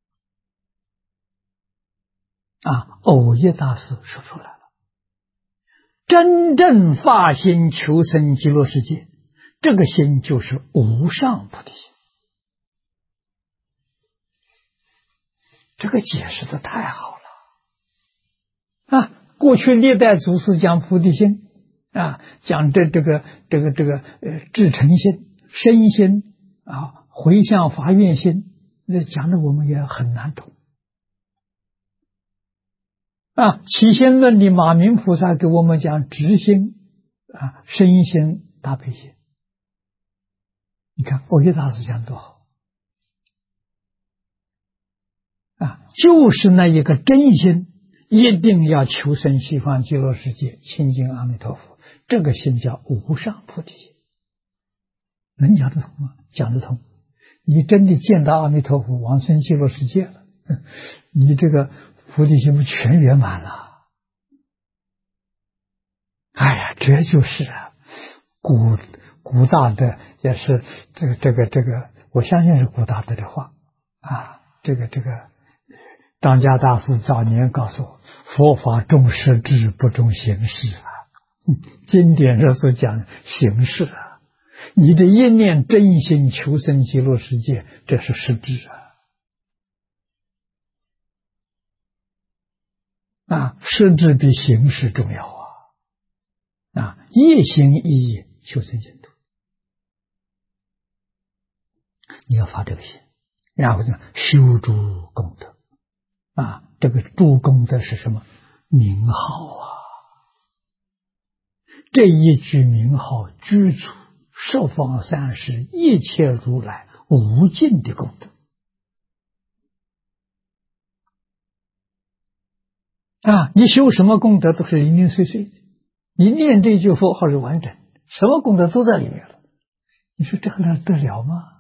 藕益大师说出来了。真正发心求生极乐世界，这个心就是无上菩提心。这个解释的太好了过去历代祖师讲菩提心讲这个至诚心、身心回向发愿心，这讲的我们也很难懂起心论的马明菩萨给我们讲直心身心大悲心。你看藕益大师讲多好就是那一个真心，一定要求生西方极乐世界，亲近阿弥陀佛，这个心叫无上菩提心。能讲得通吗？讲得通。你真的见到阿弥陀佛，往生极乐世界了，你这个菩提心不全圆满了？这就是古大德也是这个，我相信是古大德的话这个张家大师早年告诉我，佛法重实质不重形式经典上所讲的形式你的一念真心求生极乐世界，这是实质实质比形式重要一心一意求生净土，你要发这个心， 然后呢，修诸功德啊，这个诸功德是什么？名号啊！这一句名号，具足十方三世一切如来无尽的功德啊！你修什么功德都是零零碎碎的，你念这句佛号是完整，什么功德都在里面了。你说这个得了吗？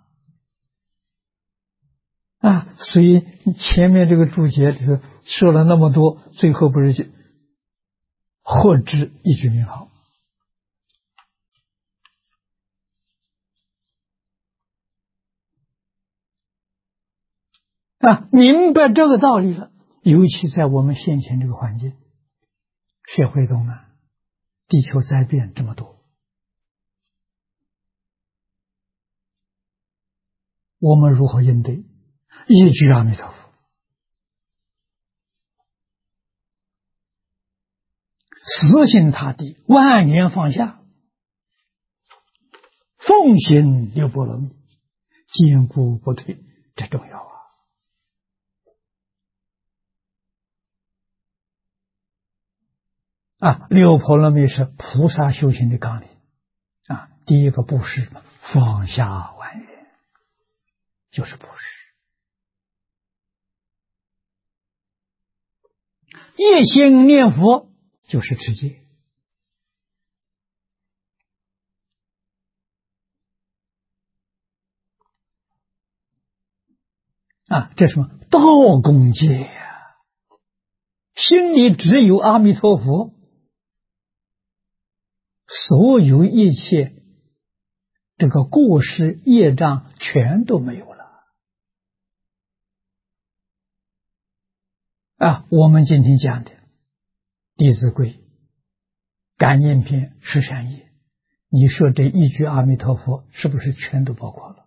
啊，所以前面这个注解里头说了那么多，最后不是就获知一句名号啊？明白这个道理了，尤其在我们现前这个环境，社会动乱，地球灾变这么多，我们如何应对？一句阿弥陀佛，死心塌地，万缘放下，奉行六波罗蜜，坚固不退，这重要啊！六波罗蜜是菩萨修行的纲领啊。第一个布施嘛，放下万缘，就是布施。一心念佛就是持戒啊，这是什么？道功戒呀！心里只有阿弥陀佛，所有一切这个过失业障全都没有了啊！我们今天讲的《弟子规》感应篇十善业，你说这一句阿弥陀佛是不是全都包括了？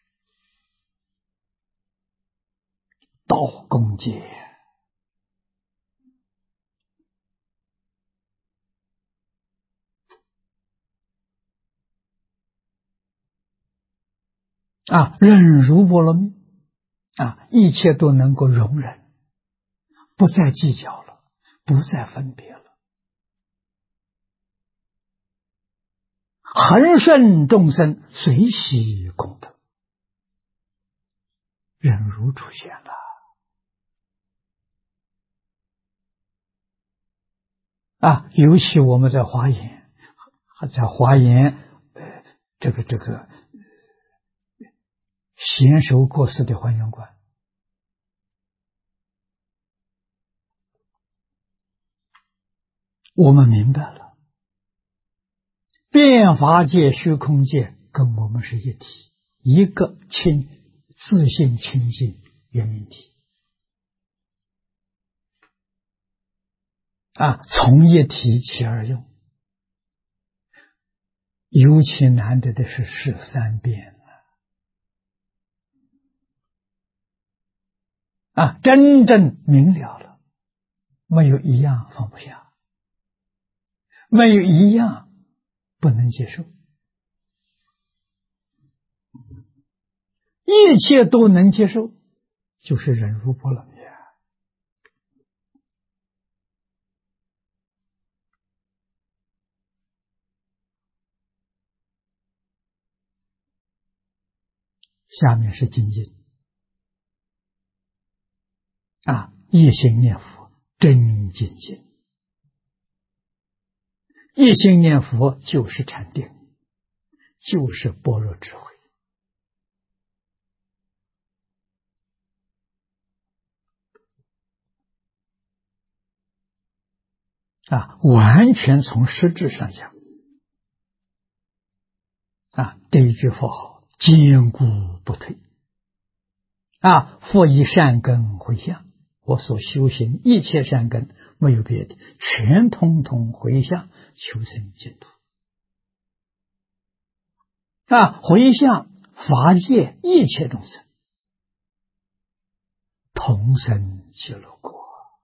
道功戒啊，忍辱波罗蜜啊，一切都能够容忍，不再计较了，不再分别了，恒顺众生，随喜功德，忍辱出现了啊！尤其我们在华严，这个贤首过世的还原观，我们明白了，变法界、虚空界跟我们是一体，一个自性清净圆明体啊，从一体起而用。尤其难得的是十三变啊，真正明了了，没有一样放不下，没有一样不能接受，一切都能接受，就是忍辱波罗蜜啊。下面是精进啊，一心念佛真精进，一心念佛就是禅定，就是般若智慧啊，完全从实质上讲啊，这一句佛号坚固不退啊，佛以善根回向，我所修行一切善根没有别的，全通通回向求生净土啊，回向法界一切众生同生极乐国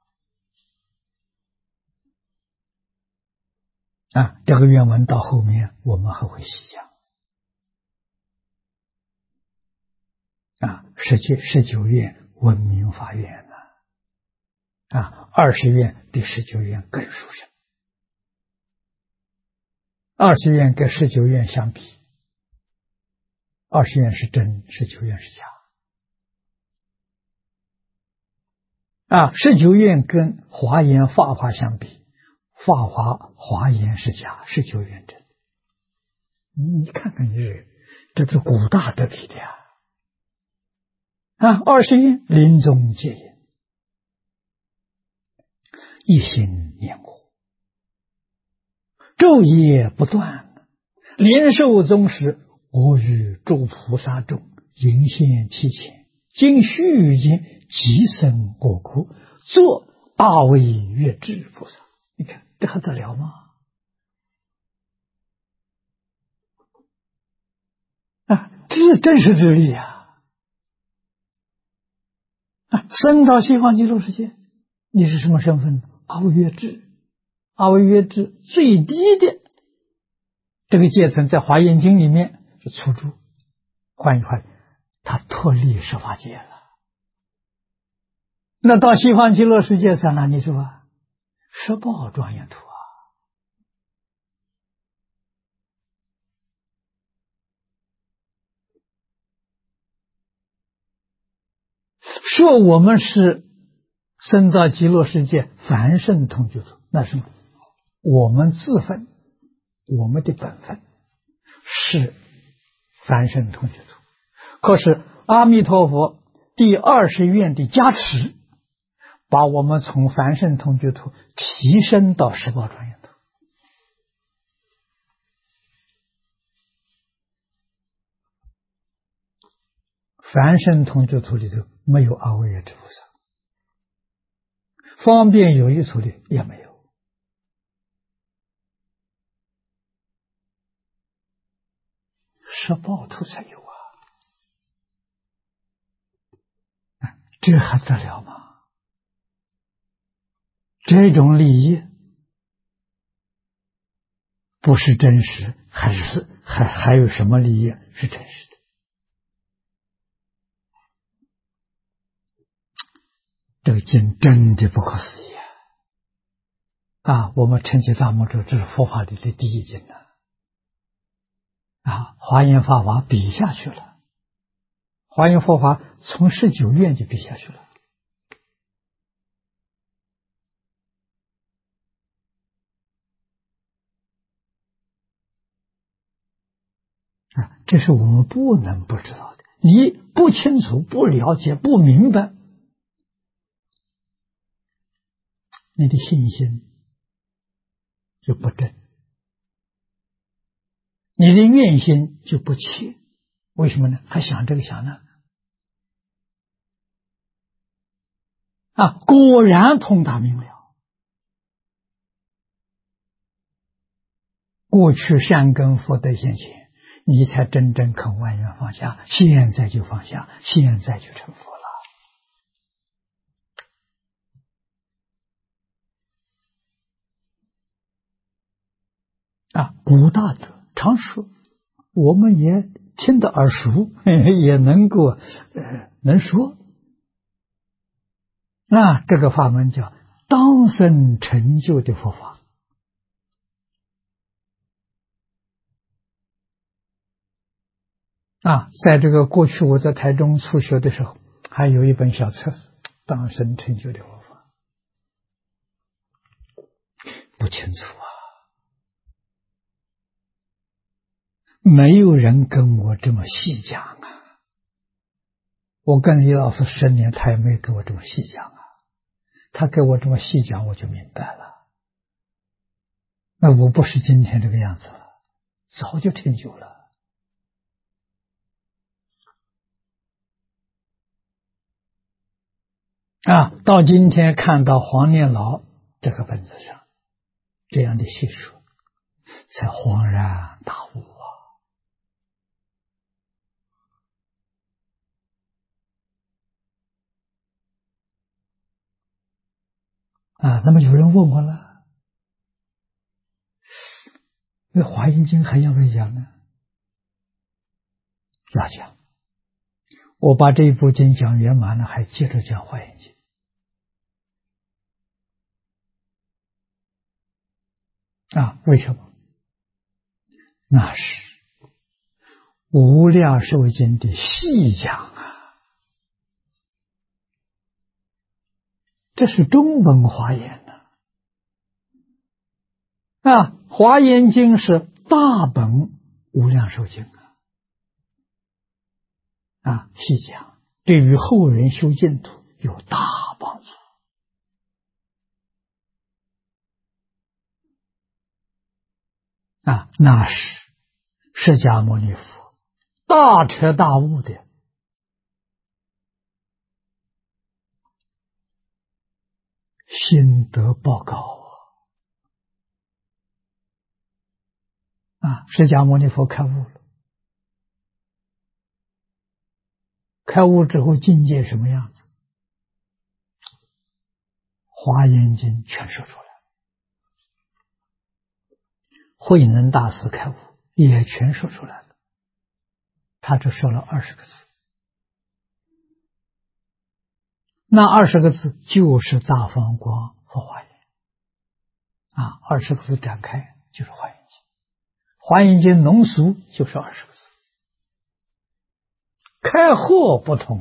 啊，这个原文到后面我们还会细讲 19院闻名法院20院比19院更殊胜。20院跟19院相比，20院是真，19院是假。19院跟华严、法华相比，法华、华严是假，19院真。你看看这是古大德给的20院临终戒言，一心念我，昼夜不断，连寿宗时，我与诸菩萨众迎现其前，经须臾间即生我苦，作大威乐智菩萨。你看这还得了吗？这真是智力升到西方极乐世界，你是什么身份？阿惟越致。阿惟越致最低的这个阶层，在华严经里面是初住，换一换，他脱离十法界了。那到西方极乐世界在哪里住十报庄严土说我们是升到极乐世界凡圣同居土，那是我们自分，我们的本分是凡圣同居土。可是阿弥陀佛第20愿的加持，把我们从凡圣同居土提升到十报庄严土。凡圣同居土里头没有阿惟越致菩萨，方便有益处里也没有，十报土才有这还得了吗？这种利益不是真实，还有什么利益是真实的？这个经真的不可思议我们称其大拇指，这是佛法里的第一经华严法华比下去了，华严佛法从19愿就比下去了。这是我们不能不知道的。你不清楚、不了解、不明白，你的信心就不正，你的愿心就不切。为什么呢？还想这个想那个果然通达明了。过去善根福德现前，你才真正肯万缘放下，现在就放下，现在就成佛了古大德常说，我们也听得耳熟，也能够能说这个法门叫当生成就的佛法在这个过去我在台中初学的时候，还有一本小册子当生成就的佛法，不清楚没有人跟我这么细讲我跟李老师10年，他也没有给我这么细讲他给我这么细讲，我就明白了。那我不是今天这个样子了，早就成就了到今天看到黄念老这个本子上这样的细说，才恍然大悟那么有人问我了，那华严经还要不要讲呢？要讲。 我把这一部经讲圆满了，还接着讲华严经。为什么？那是无量寿经的细讲啊，这是中本华严华严经是大本无量寿经细讲，对于后人修净土有大帮助那是释迦牟尼佛大彻大悟的心得报告释迦牟尼佛开悟了，开悟之后境界什么样子？华严经全说出来，慧能大师开悟也全说出来了，他只说了20个字，那20个字就是大放光和华严20个字展开就是华严经，华严经浓缩就是20个字，开豁不同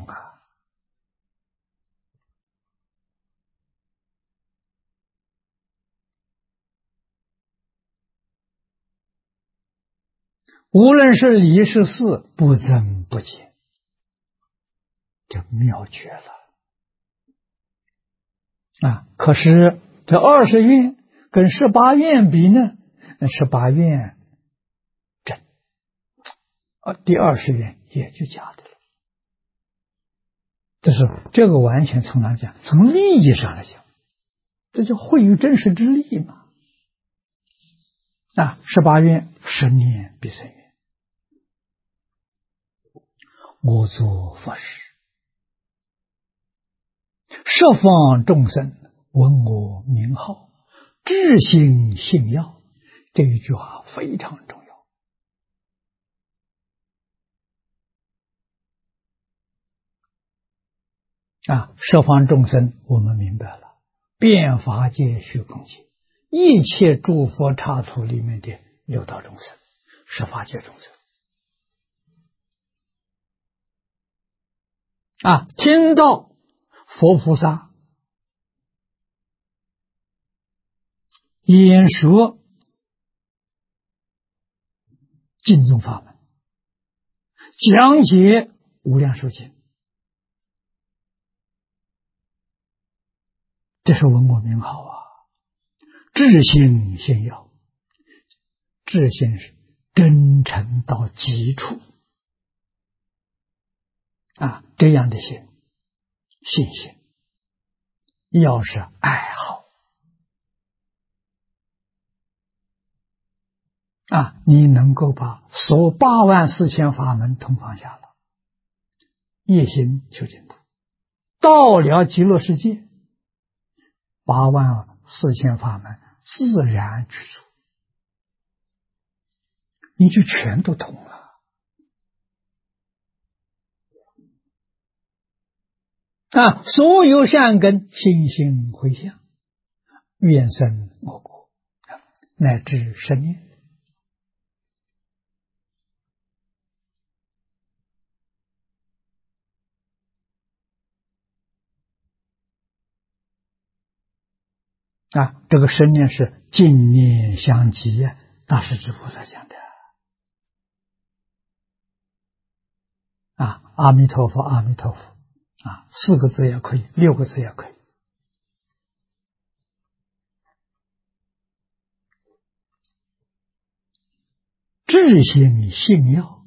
无论是理是事，不增不减，就妙绝了可是这20愿跟18愿比呢，那18愿真第20愿也就假的了。这个完全从哪讲？从利益上来讲，这叫慧于真实之利嘛。18愿10念必生愿，我作佛事，十方众生闻我名号，至心信要。这一句话非常重要十方众生我们明白了，遍法界虚空界一切诸佛刹土里面的六道众生，十法界众生听到佛菩萨演说净宗法门，讲解无量寿经，这是闻我名号至心信要。至心是真诚到极处这样的信心，要是爱好你能够把所84000法门通放下了，一心求净土，到了极乐世界84000法门自然具足，你就全都通了所有善根心心回向，愿生我国，乃至10念这个10念是净念相继大势至菩萨讲的阿弥陀佛阿弥陀佛4个字也可以，6个字也可以。至心信要，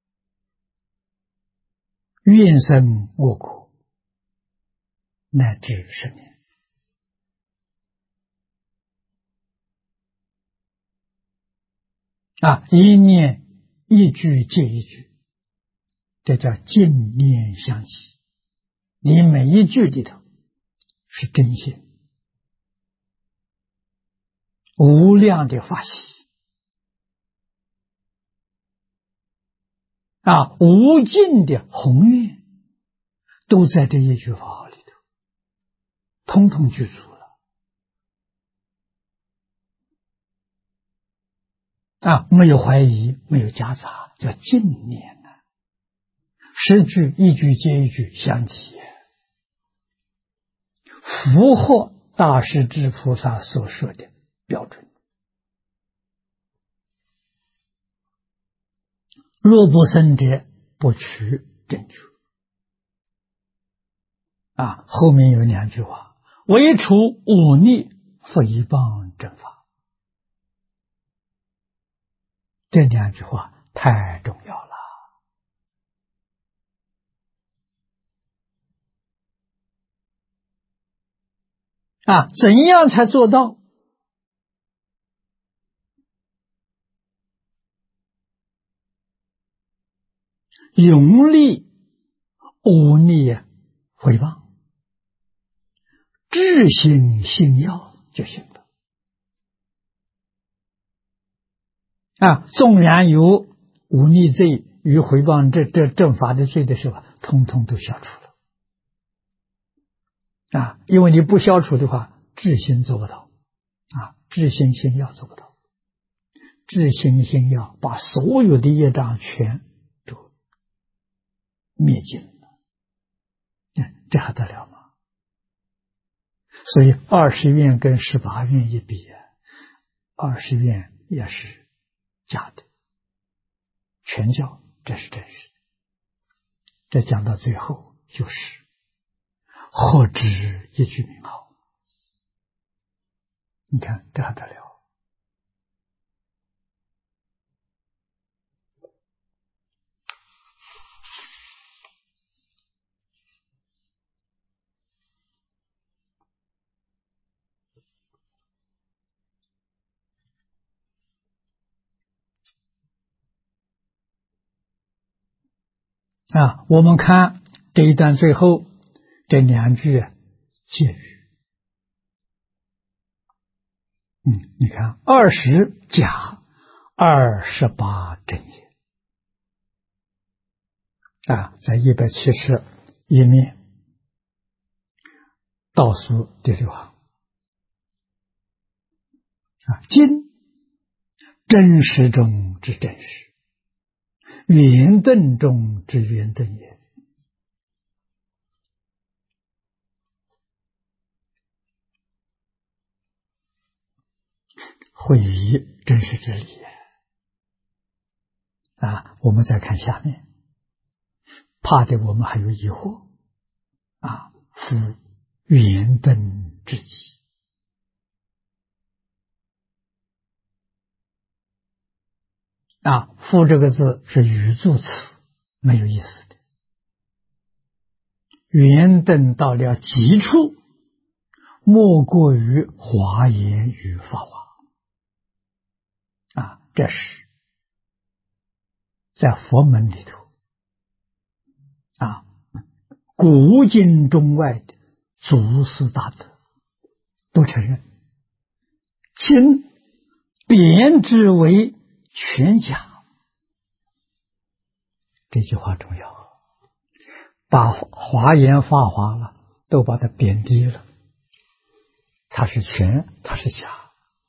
愿生我国，乃至10年一念一句接一句，这叫净念相继。你每一句里头是真心，无量的法喜无尽的宏愿， 都在这一句法号里头，通通具足了。没有怀疑，没有夹杂，叫净念呢。十句一句接一句相继，符合大势至菩萨所说的标准。若不生者，不取正觉。后面有2句话：唯除忤逆，诽谤正法。这2句话太重要了。怎样才做到？用力忤逆诽谤，至心信要就行了。纵然有忤逆罪与诽谤这正法的罪的时候，通通都消除了。因为你不消除的话，至心做不到。至心信要做不到。至心信要把所有的业障全都灭尽了，这还得了吗？所以20愿跟18愿一比，20愿也是假的，全教这是真实。这讲到最后就是何止一句名号，你看这还得了。我们看这一段最后这2句结语。你看20假，28真也。在170页面倒数第6行。今真实中之真实，圆顿中之圆顿也。会以真实之理。我们再看下面，怕的我们还有疑惑。夫圆顿之极。夫这个字是语助词，没有意思的。圆顿到了极处，莫过于华严与法华。这是在佛门里头古今中外的祖师大德都承认，今贬之为全假。这句话重要，把华严法华了都把它贬低了，它是全，它是假。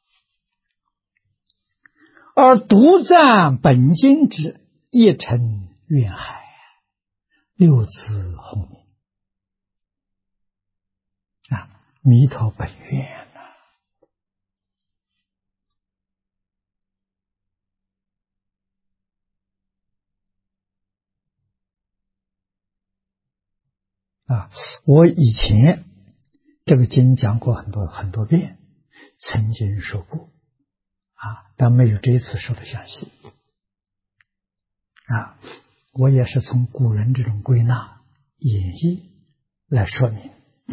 而独赞本经之一尘愿海，六字洪名。弥陀本愿我以前这个经讲过很多遍，曾经说过但没有这一次说的详细我也是从古人这种归纳演绎来说明。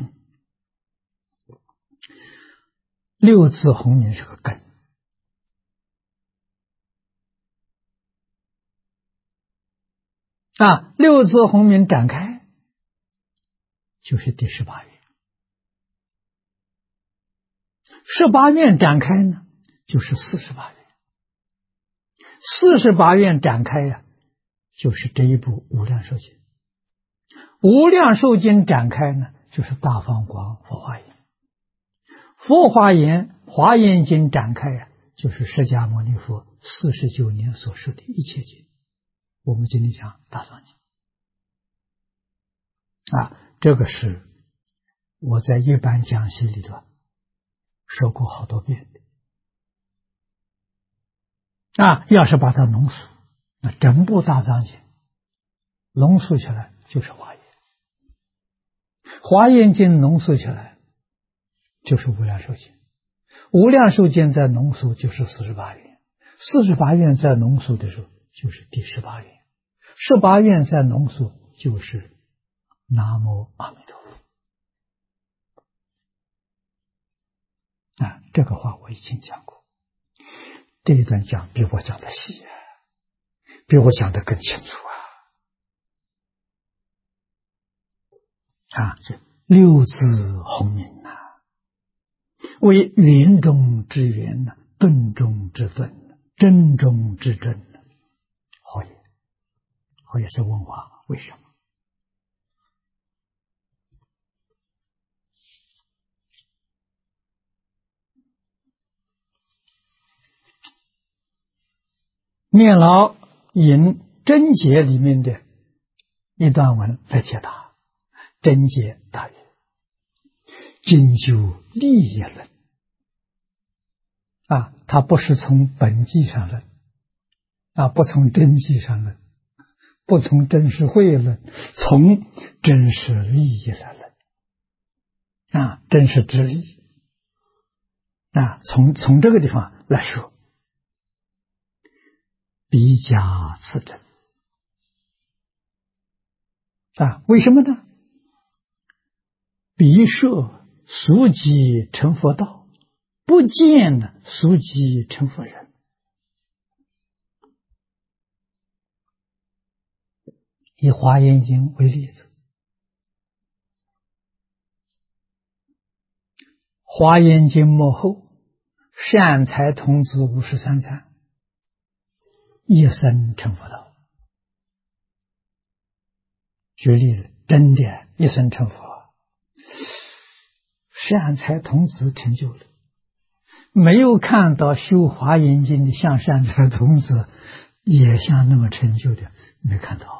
六字洪名是个根六字洪名展开就是第18愿，18愿展开呢就是48愿，48愿展开就是这一部无量寿经， 无量寿经展开呢，就是大放光佛华严。佛华严华严经展开啊，就是释迦牟尼佛49年所说的一切经。我们今天讲大藏经啊，这个是我在一般讲习里头说过好多遍的啊。要是把它浓缩，那整部大藏经浓缩起来就是华严，华严经浓缩起来就是无量寿经，无量寿经在浓缩就是48愿，48愿在浓缩的时候就是第18愿，18愿在浓缩就是南无阿弥陀佛啊。这个话我以前讲过，这一段讲比我讲的细啊，比我讲的更清楚啊！这六字洪名呐，为圆中之圆呐，顿中之顿，真中之真。好也，好也是问话，为什么？念老引真解里面的一段文来解答。真解大曰：经究利益论啊，他不是从本纪上论啊，不从真迹上论，不从真实慧论，从真实利益来论啊，真实之利啊，从这个地方来说，比加次真啊，为什么呢？彼设俗集成佛道，不见呢俗集成佛人。以华严经为例子，华严经末后，善财童子53参一生成佛道。举例子，真的一生成佛，善财童子成就了，没有看到修华严经的像善财童子也像那么成就的，没看到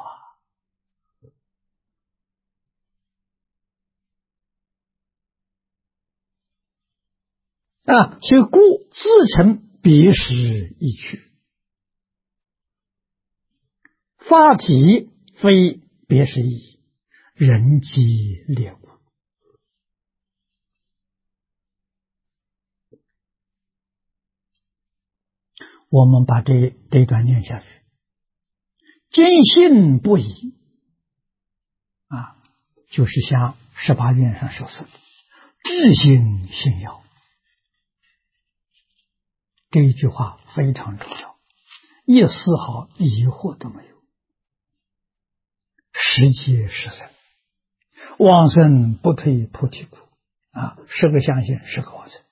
啊！所以故自成别实一趣，发体非别实义，人机列物。我们把这一段念下去，坚信不疑啊，就是像18愿上所说的至心信要，这一句话非常重要，一丝毫疑惑都没有。实皆实生，往生不退菩提苦啊，十个相信，十个往生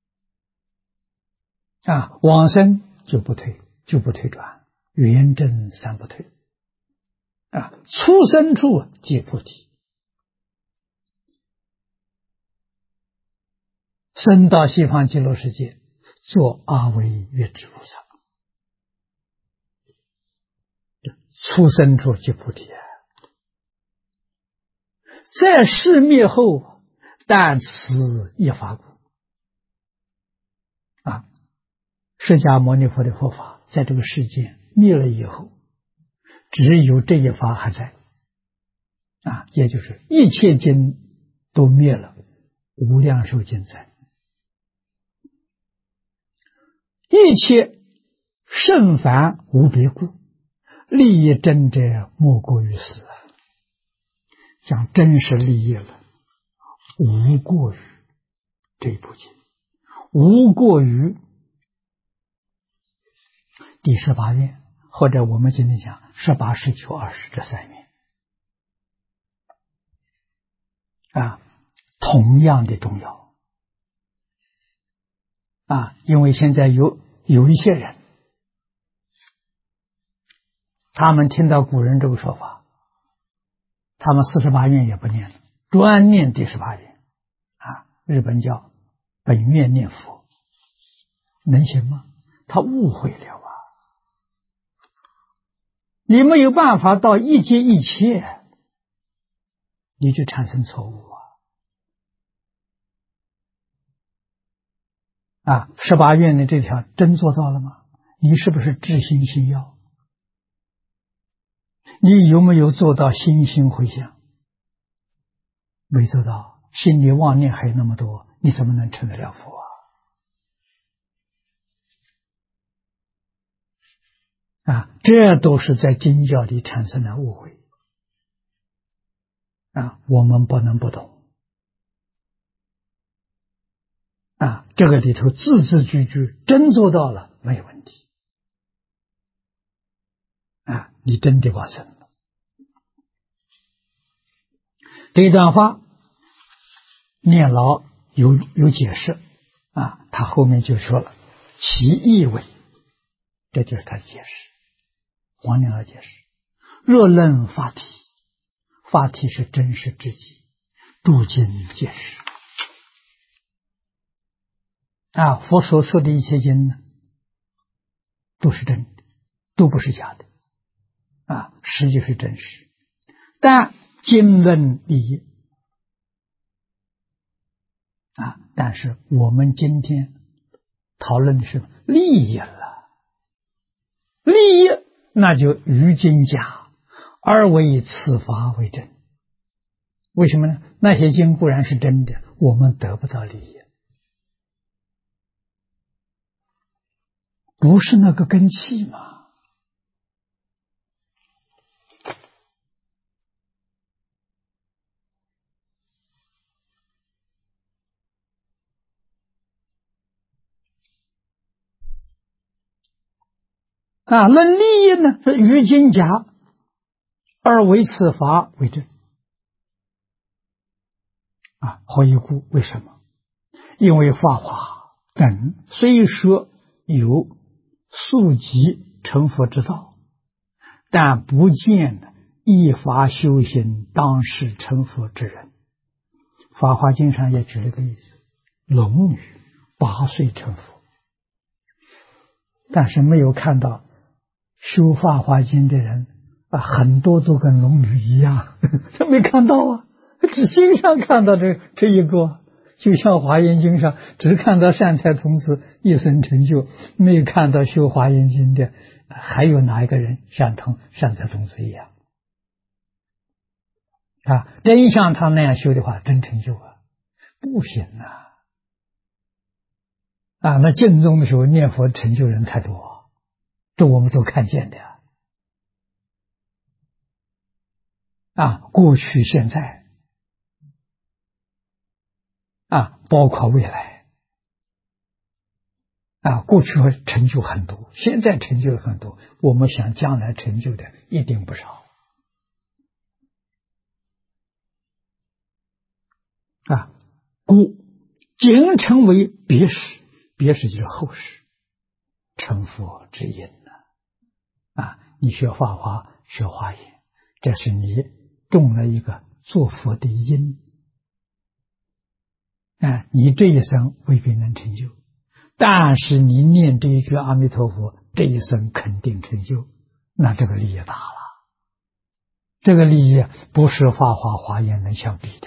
啊，往生就不退，就不退转，圆正三不退啊，出生处即菩提，生到西方极乐世界做阿惟越致菩萨，出生处即菩提啊。在世灭后，但此一法故啊，释迦牟尼佛的佛法在这个世界灭了以后，只有这一法还在啊，也就是一切经都灭了，无量寿经在，一切圣凡无别故，利益真者莫过于此。讲真实利益了，无过于这一部经，无过于第18愿，或者我们今天讲18、19、20这3愿啊，同样的重要啊，因为现在有一些人，他们听到古人这个说法， 他们48愿也不念了，专念第18愿日本叫本愿念佛，能行吗？他误会了你没有办法到一接一切，你就产生错误18愿的这条真做到了吗？你是不是至心信要？你有没有做到心心回向？没做到，心里妄念还有那么多，你怎么能成得了佛这都是在经教里产生的误会我们不能不懂这个里头字字句句真做到了没有问题你真的往生了。这段话念老有解释他后面就说了其意为，这就是他的解释。黄念老解释，若论法体，法体是真实之极，诸经皆是佛所说的一切经呢，都是真的，都不是假的实际是真实。但经论利益但是我们今天讨论的是利益了，利益那就于经假，而为此法为真。为什么呢？那些经固然是真的，我们得不到利益，不是那个根器吗？论利益呢，是于经假，而为此法为真何以故？为什么？因为法华等虽说有速疾成佛之道，但不见依法修行当世成佛之人。法华经上也举了个例子，龙女8岁成佛，但是没有看到修法华经的人很多都跟龙女一样，他没看到只经上看到这一个，就像华严经上只看到善财童子一生成就，没有看到修华严经的还有哪一个人像善财童子一样真像他那样修的话，真成就不行那净宗的时候念佛成就人太多，这我们都看见的过去现在包括未来过去成就很多，现在成就很多，我们想将来成就的一定不少故仅称为别识，别识就是后世成佛之因你学法华学华严，这是你种了一个做佛的因你这一生未必能成就，但是你念这一句阿弥陀佛，这一生肯定成就，那这个利益大了，这个利益不是法华华严能相比的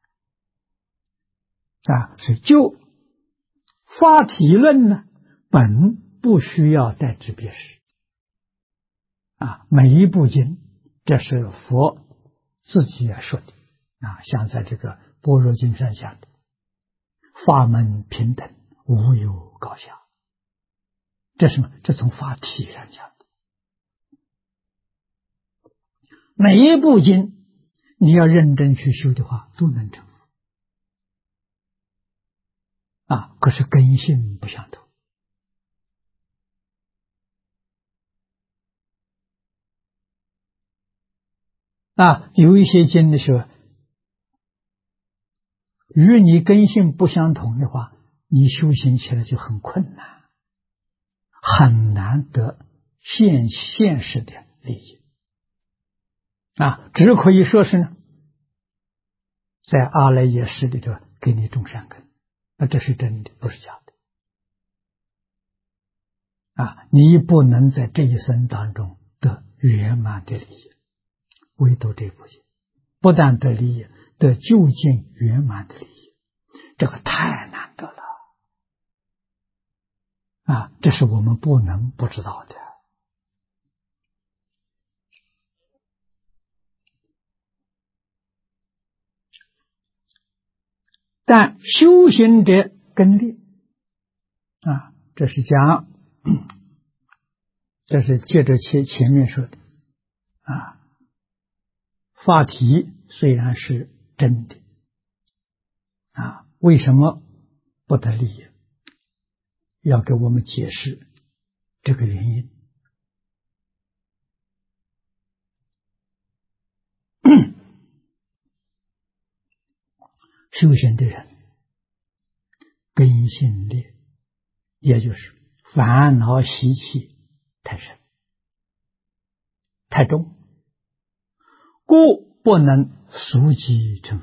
所以就法体论呢，本不需要带之别识每一部经这是佛自己也说的像在这个般若经上讲的，法门平等，无有高下，这是什么？这从法体上讲的。每一部经你要认真去修的话，都能成佛可是根性不相同有一些经的时候，与你根性不相同的话，你修行起来就很困难，很难得现实的利益只可以说是呢， 在阿赖耶识里头给你种善根，那这是真的，不是假的啊！你不能在这一生当中得圆满的利益，唯独这部经不但得利益，得究竟圆满的利益，这个太难得了啊！这是我们不能不知道的。但修行者根利啊，这是讲，这是接着前面说的啊。法体虽然是真的啊，为什么不得利益？要给我们解释这个原因。修行的人根性劣，也就是烦恼习气太深太重，故不能速即成佛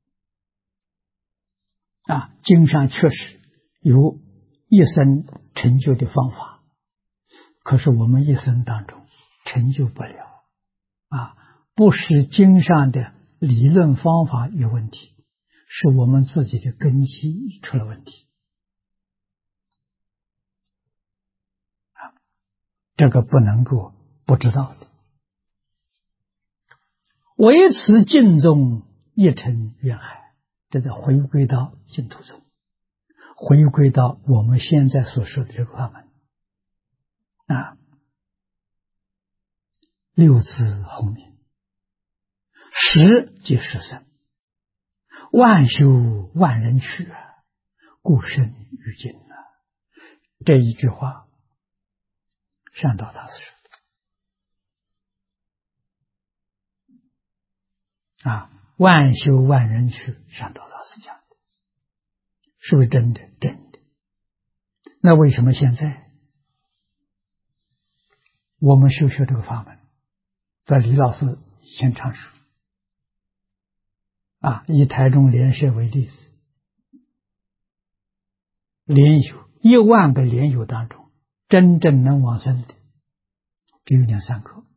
啊。经上确实有一生成就的方法，可是我们一生当中成就不了啊。不是经上的理论方法有问题，是我们自己的根基出了问题啊，这个不能够不知道的。唯此净宗一尘缘海，这在回归到净土宗，回归到我们现在所说的这个法门啊。六字洪名，实即是生，万修万人去，故生于今啊。这一句话，善导大师说啊，万修万人去，善导大师讲的，是不是真的？真的。那为什么现在我们修这个法门，在李老师以前常说啊，以台中莲社为例子，莲友1万个莲友当中，真正能往生的只有2、3个。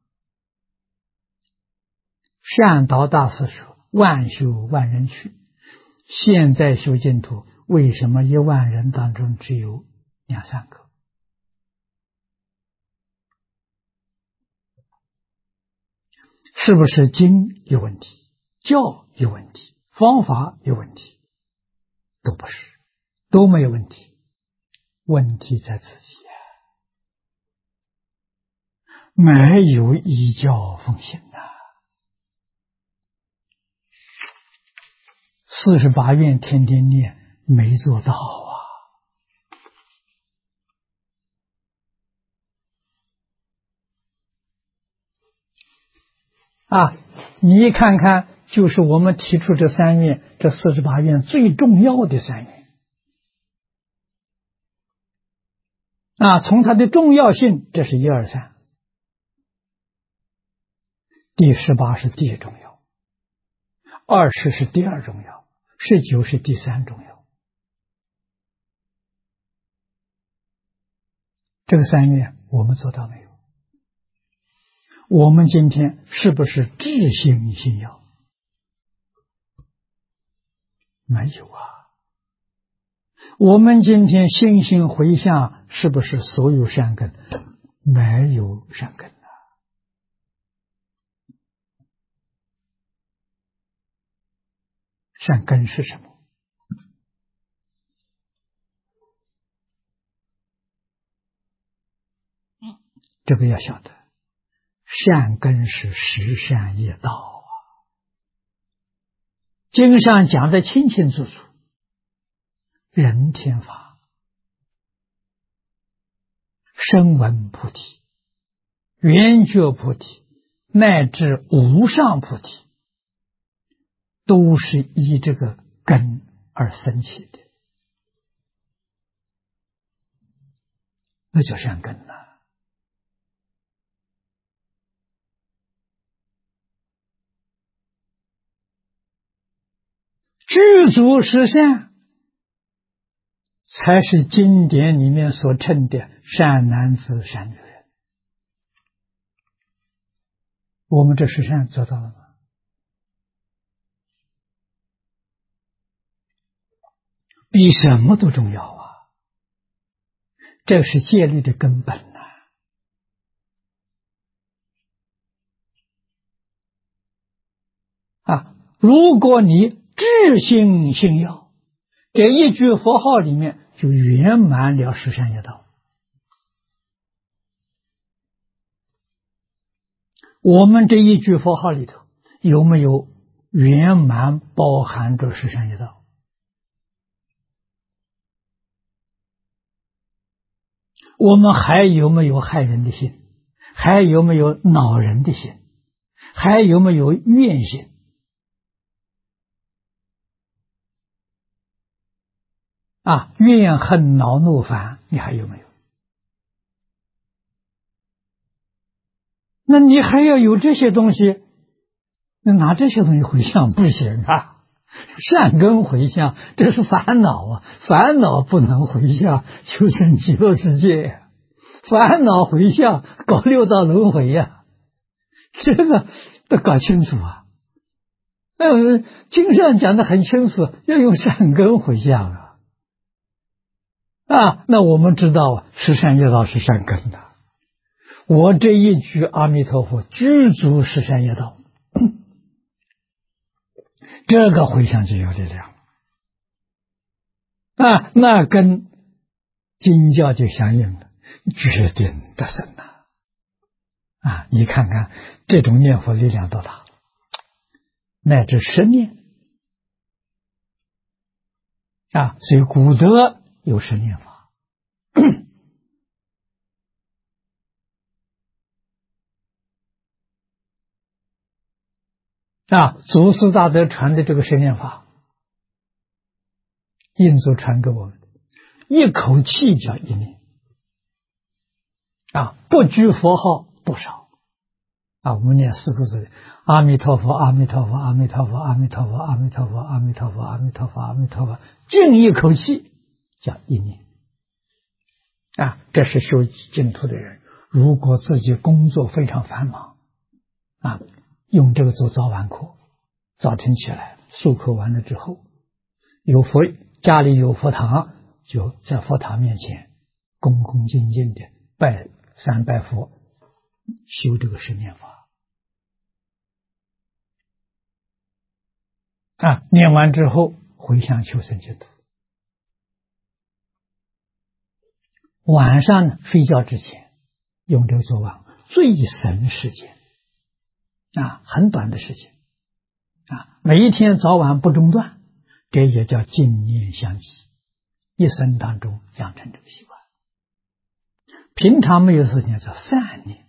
善导大师说万修万人去，现在修净土为什么1万人当中只有2、3个？是不是经有问题，教有问题，方法有问题？都不是，都没有问题，问题在自己没有依教奉行48愿天天念，没做到啊！你看看，就是我们提出这3愿，这48愿最重要的3愿啊！从它的重要性，这是1、2、3，第18是第一重要，20是第2重要，19是第3重要。这个3愿我们做到没有？我们今天是不是至心信要？没有啊。我们今天信心回向，是不是所有善根？没有善根啊。善根是什么？这个要晓得，善根是十善业道啊。经上讲得清清楚楚，人天法、声闻菩提、圆觉菩提，乃至无上菩提，都是依这个根而生起的，那叫善根啊。 具足实相，才是经典里面所称的善男子、善女人。我们这实相做到了吗？比什么都重要啊！这是戒律的根本呐！如果你至心信要，这一句佛号里面就圆满了十善业道。我们这一句佛号里头有没有圆满包含着十善业道？我们还有没有害人的心？还有没有恼人的心？还有没有怨心？怨恨恼怒烦，你还有没有？那你还要有这些东西，那拿这些东西回向不行啊！善根回向，这是烦恼啊！烦恼不能回向求生极乐世界，烦恼回向搞六道轮回呀！这个都搞清楚啊！经上讲的很清楚，要用善根回向那我们知道十善业道是善根的。我这一句阿弥陀佛，具足十善业道，这个回向就有力量那跟经教就相应了，决定得胜你看看这种念佛力量多大，乃至10念所以古德有10念法。祖师大德传的这个10念法，印祖传给我们，一口气叫1念不拘佛号多少我们念4个字：阿弥陀佛，阿弥陀佛，阿弥陀佛，阿弥陀佛，阿弥陀佛，阿弥陀佛，阿弥陀佛，阿弥陀佛，净一口气叫1念这是修净土的人，如果自己工作非常繁忙用这个做早晚课，早晨起来漱口完了之后，家里有佛堂，就在佛堂面前恭恭敬敬的拜3拜佛，修这个10念法念完之后回向求生净土。晚上呢，睡觉之前用这个做完，最省时间很短的时间每一天早晚不中断，这也叫净念相继，一生当中养成这个习惯。平常没有事情叫善念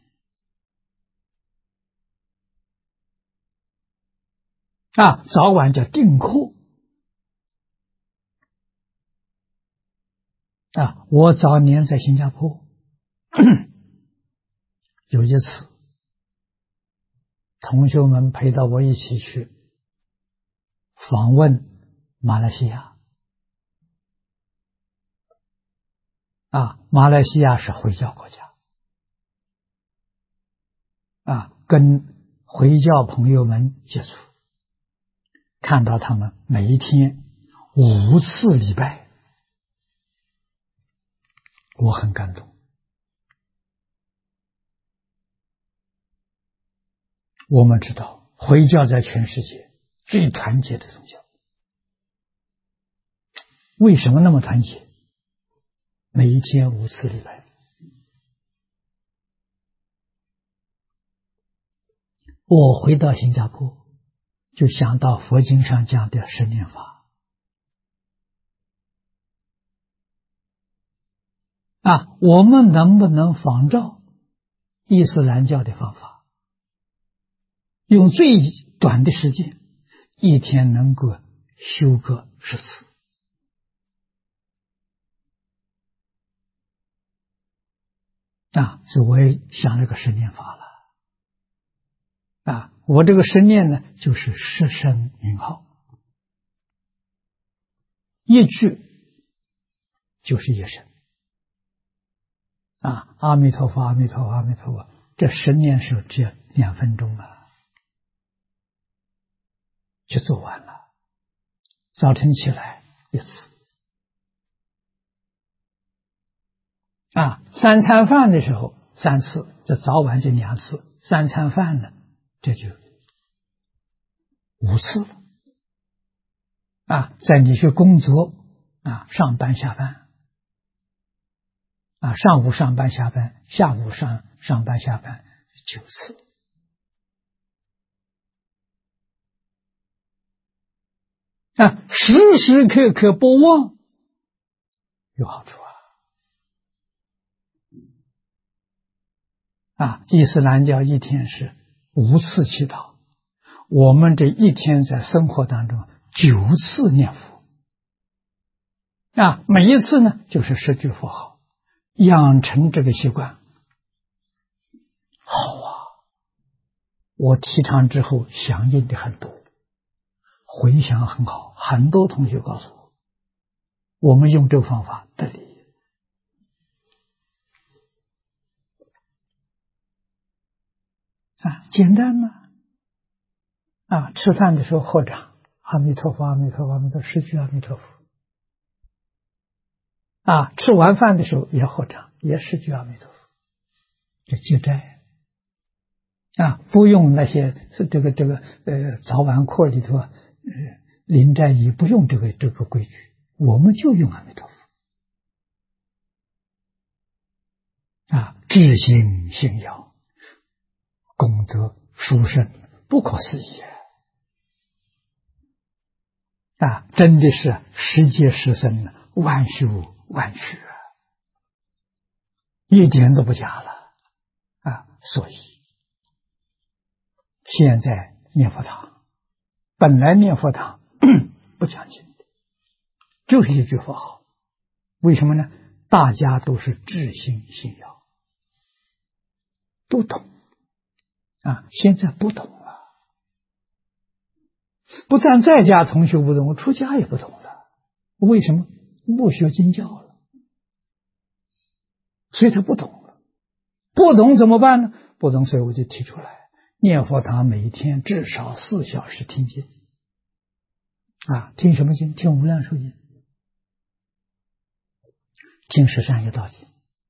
早晚叫定课我早年在新加坡有一次同学们陪到我一起去访问马来西亚马来西亚是回教国家跟回教朋友们接触，看到他们每一天5次礼拜，我很感动。我们知道回教在全世界最团结的宗教，为什么那么团结？每一天5次礼拜。我回到新加坡就想到佛经上讲的10念法我们能不能仿照伊斯兰教的方法，用最短的时间一天能够修个10次所以我也想了个10念法了我这个10念呢就是10声名号一句就是一生。阿弥陀佛，阿弥陀佛，阿弥陀佛，这10念时只要2分钟就做完了。早晨起来1次3餐饭的时候3次，这早晚就2次，3餐饭呢，这就5次了。在你去工作上班下班上午上班下班，下午上班下班9次。时时刻刻不忘有好处伊斯兰教一天是5次祈祷，我们这一天在生活当中9次念佛每一次呢就是10句佛号，养成这个习惯好我提倡之后响应的很多，回响很好，很多同学告诉我们用这个方法得力简单吃饭的时候合掌，阿弥陀佛，阿弥陀佛，阿弥陀佛，10句阿弥陀佛吃完饭的时候也合掌，也10句阿弥陀佛，这戒斋不用那些这个早晚课里头临斋仪不用这个规矩，我们就用阿弥陀佛至心信仰，功德殊胜，不可思议真的是10劫10生万修万取一点都不假了所以现在念佛堂，本来念佛堂不讲经的，就是一句佛号，为什么呢？大家都是至心信仰，都懂现在不懂了，不但在家同学不懂，出家也不懂了。为什么？不学经教了，所以他不懂了。不懂怎么办呢？不懂，所以我就提出来，念佛堂每天至少4小时听经听什么经？听无量寿经，听十善业道经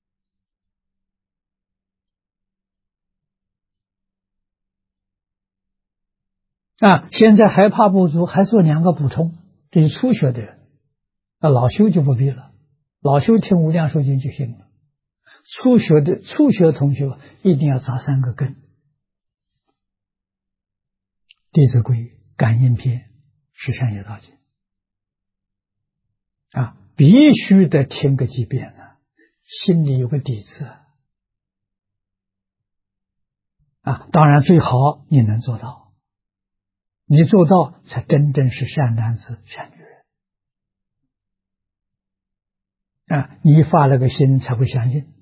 现在还怕不足，还做2个补充。这是初学的人老修就不必了，老修听无量寿经就行了。初学同学一定要扎3个根：弟子规、感应篇、十善业道经必须得听个几遍心里有个底子当然最好你能做到，你做到才真正是善男子善女人你发了个心才会相信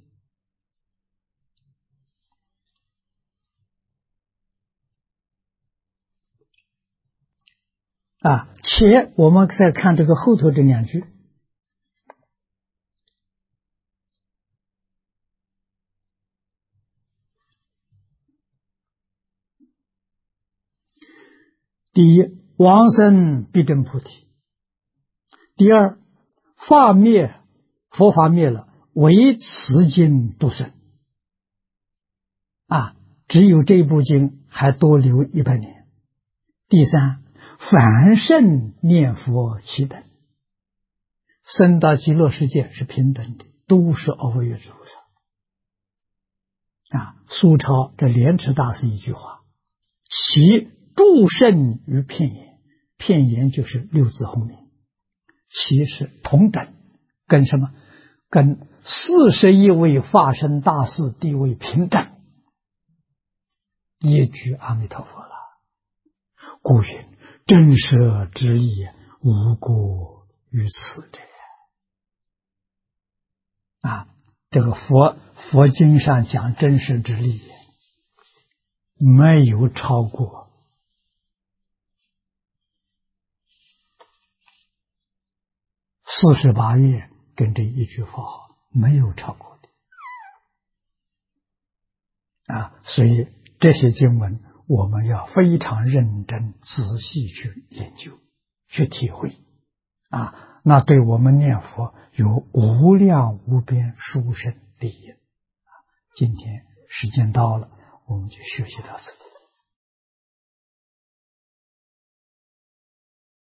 且我们再看这个后头这2句，第一，往生必证菩提；第二，佛法灭了，唯此经独生只有这部经还多留100年。第三，凡圣念佛齐等，生到极乐世界是平等的，都是阿惟越致菩萨苏超这莲池大师一句话：其诸圣于片言，片言就是六字洪名，其是同等，跟什么？跟41位化身大士地位平等，一句阿弥陀佛了。故云：真实之意，无过于此者。这个佛经上讲真实之理，没有超过 48愿跟这一句佛号没有超过的所以这些经文我们要非常认真仔细去研究去体会那对我们念佛有无量无边殊胜利益今天时间到了，我们就学习到此。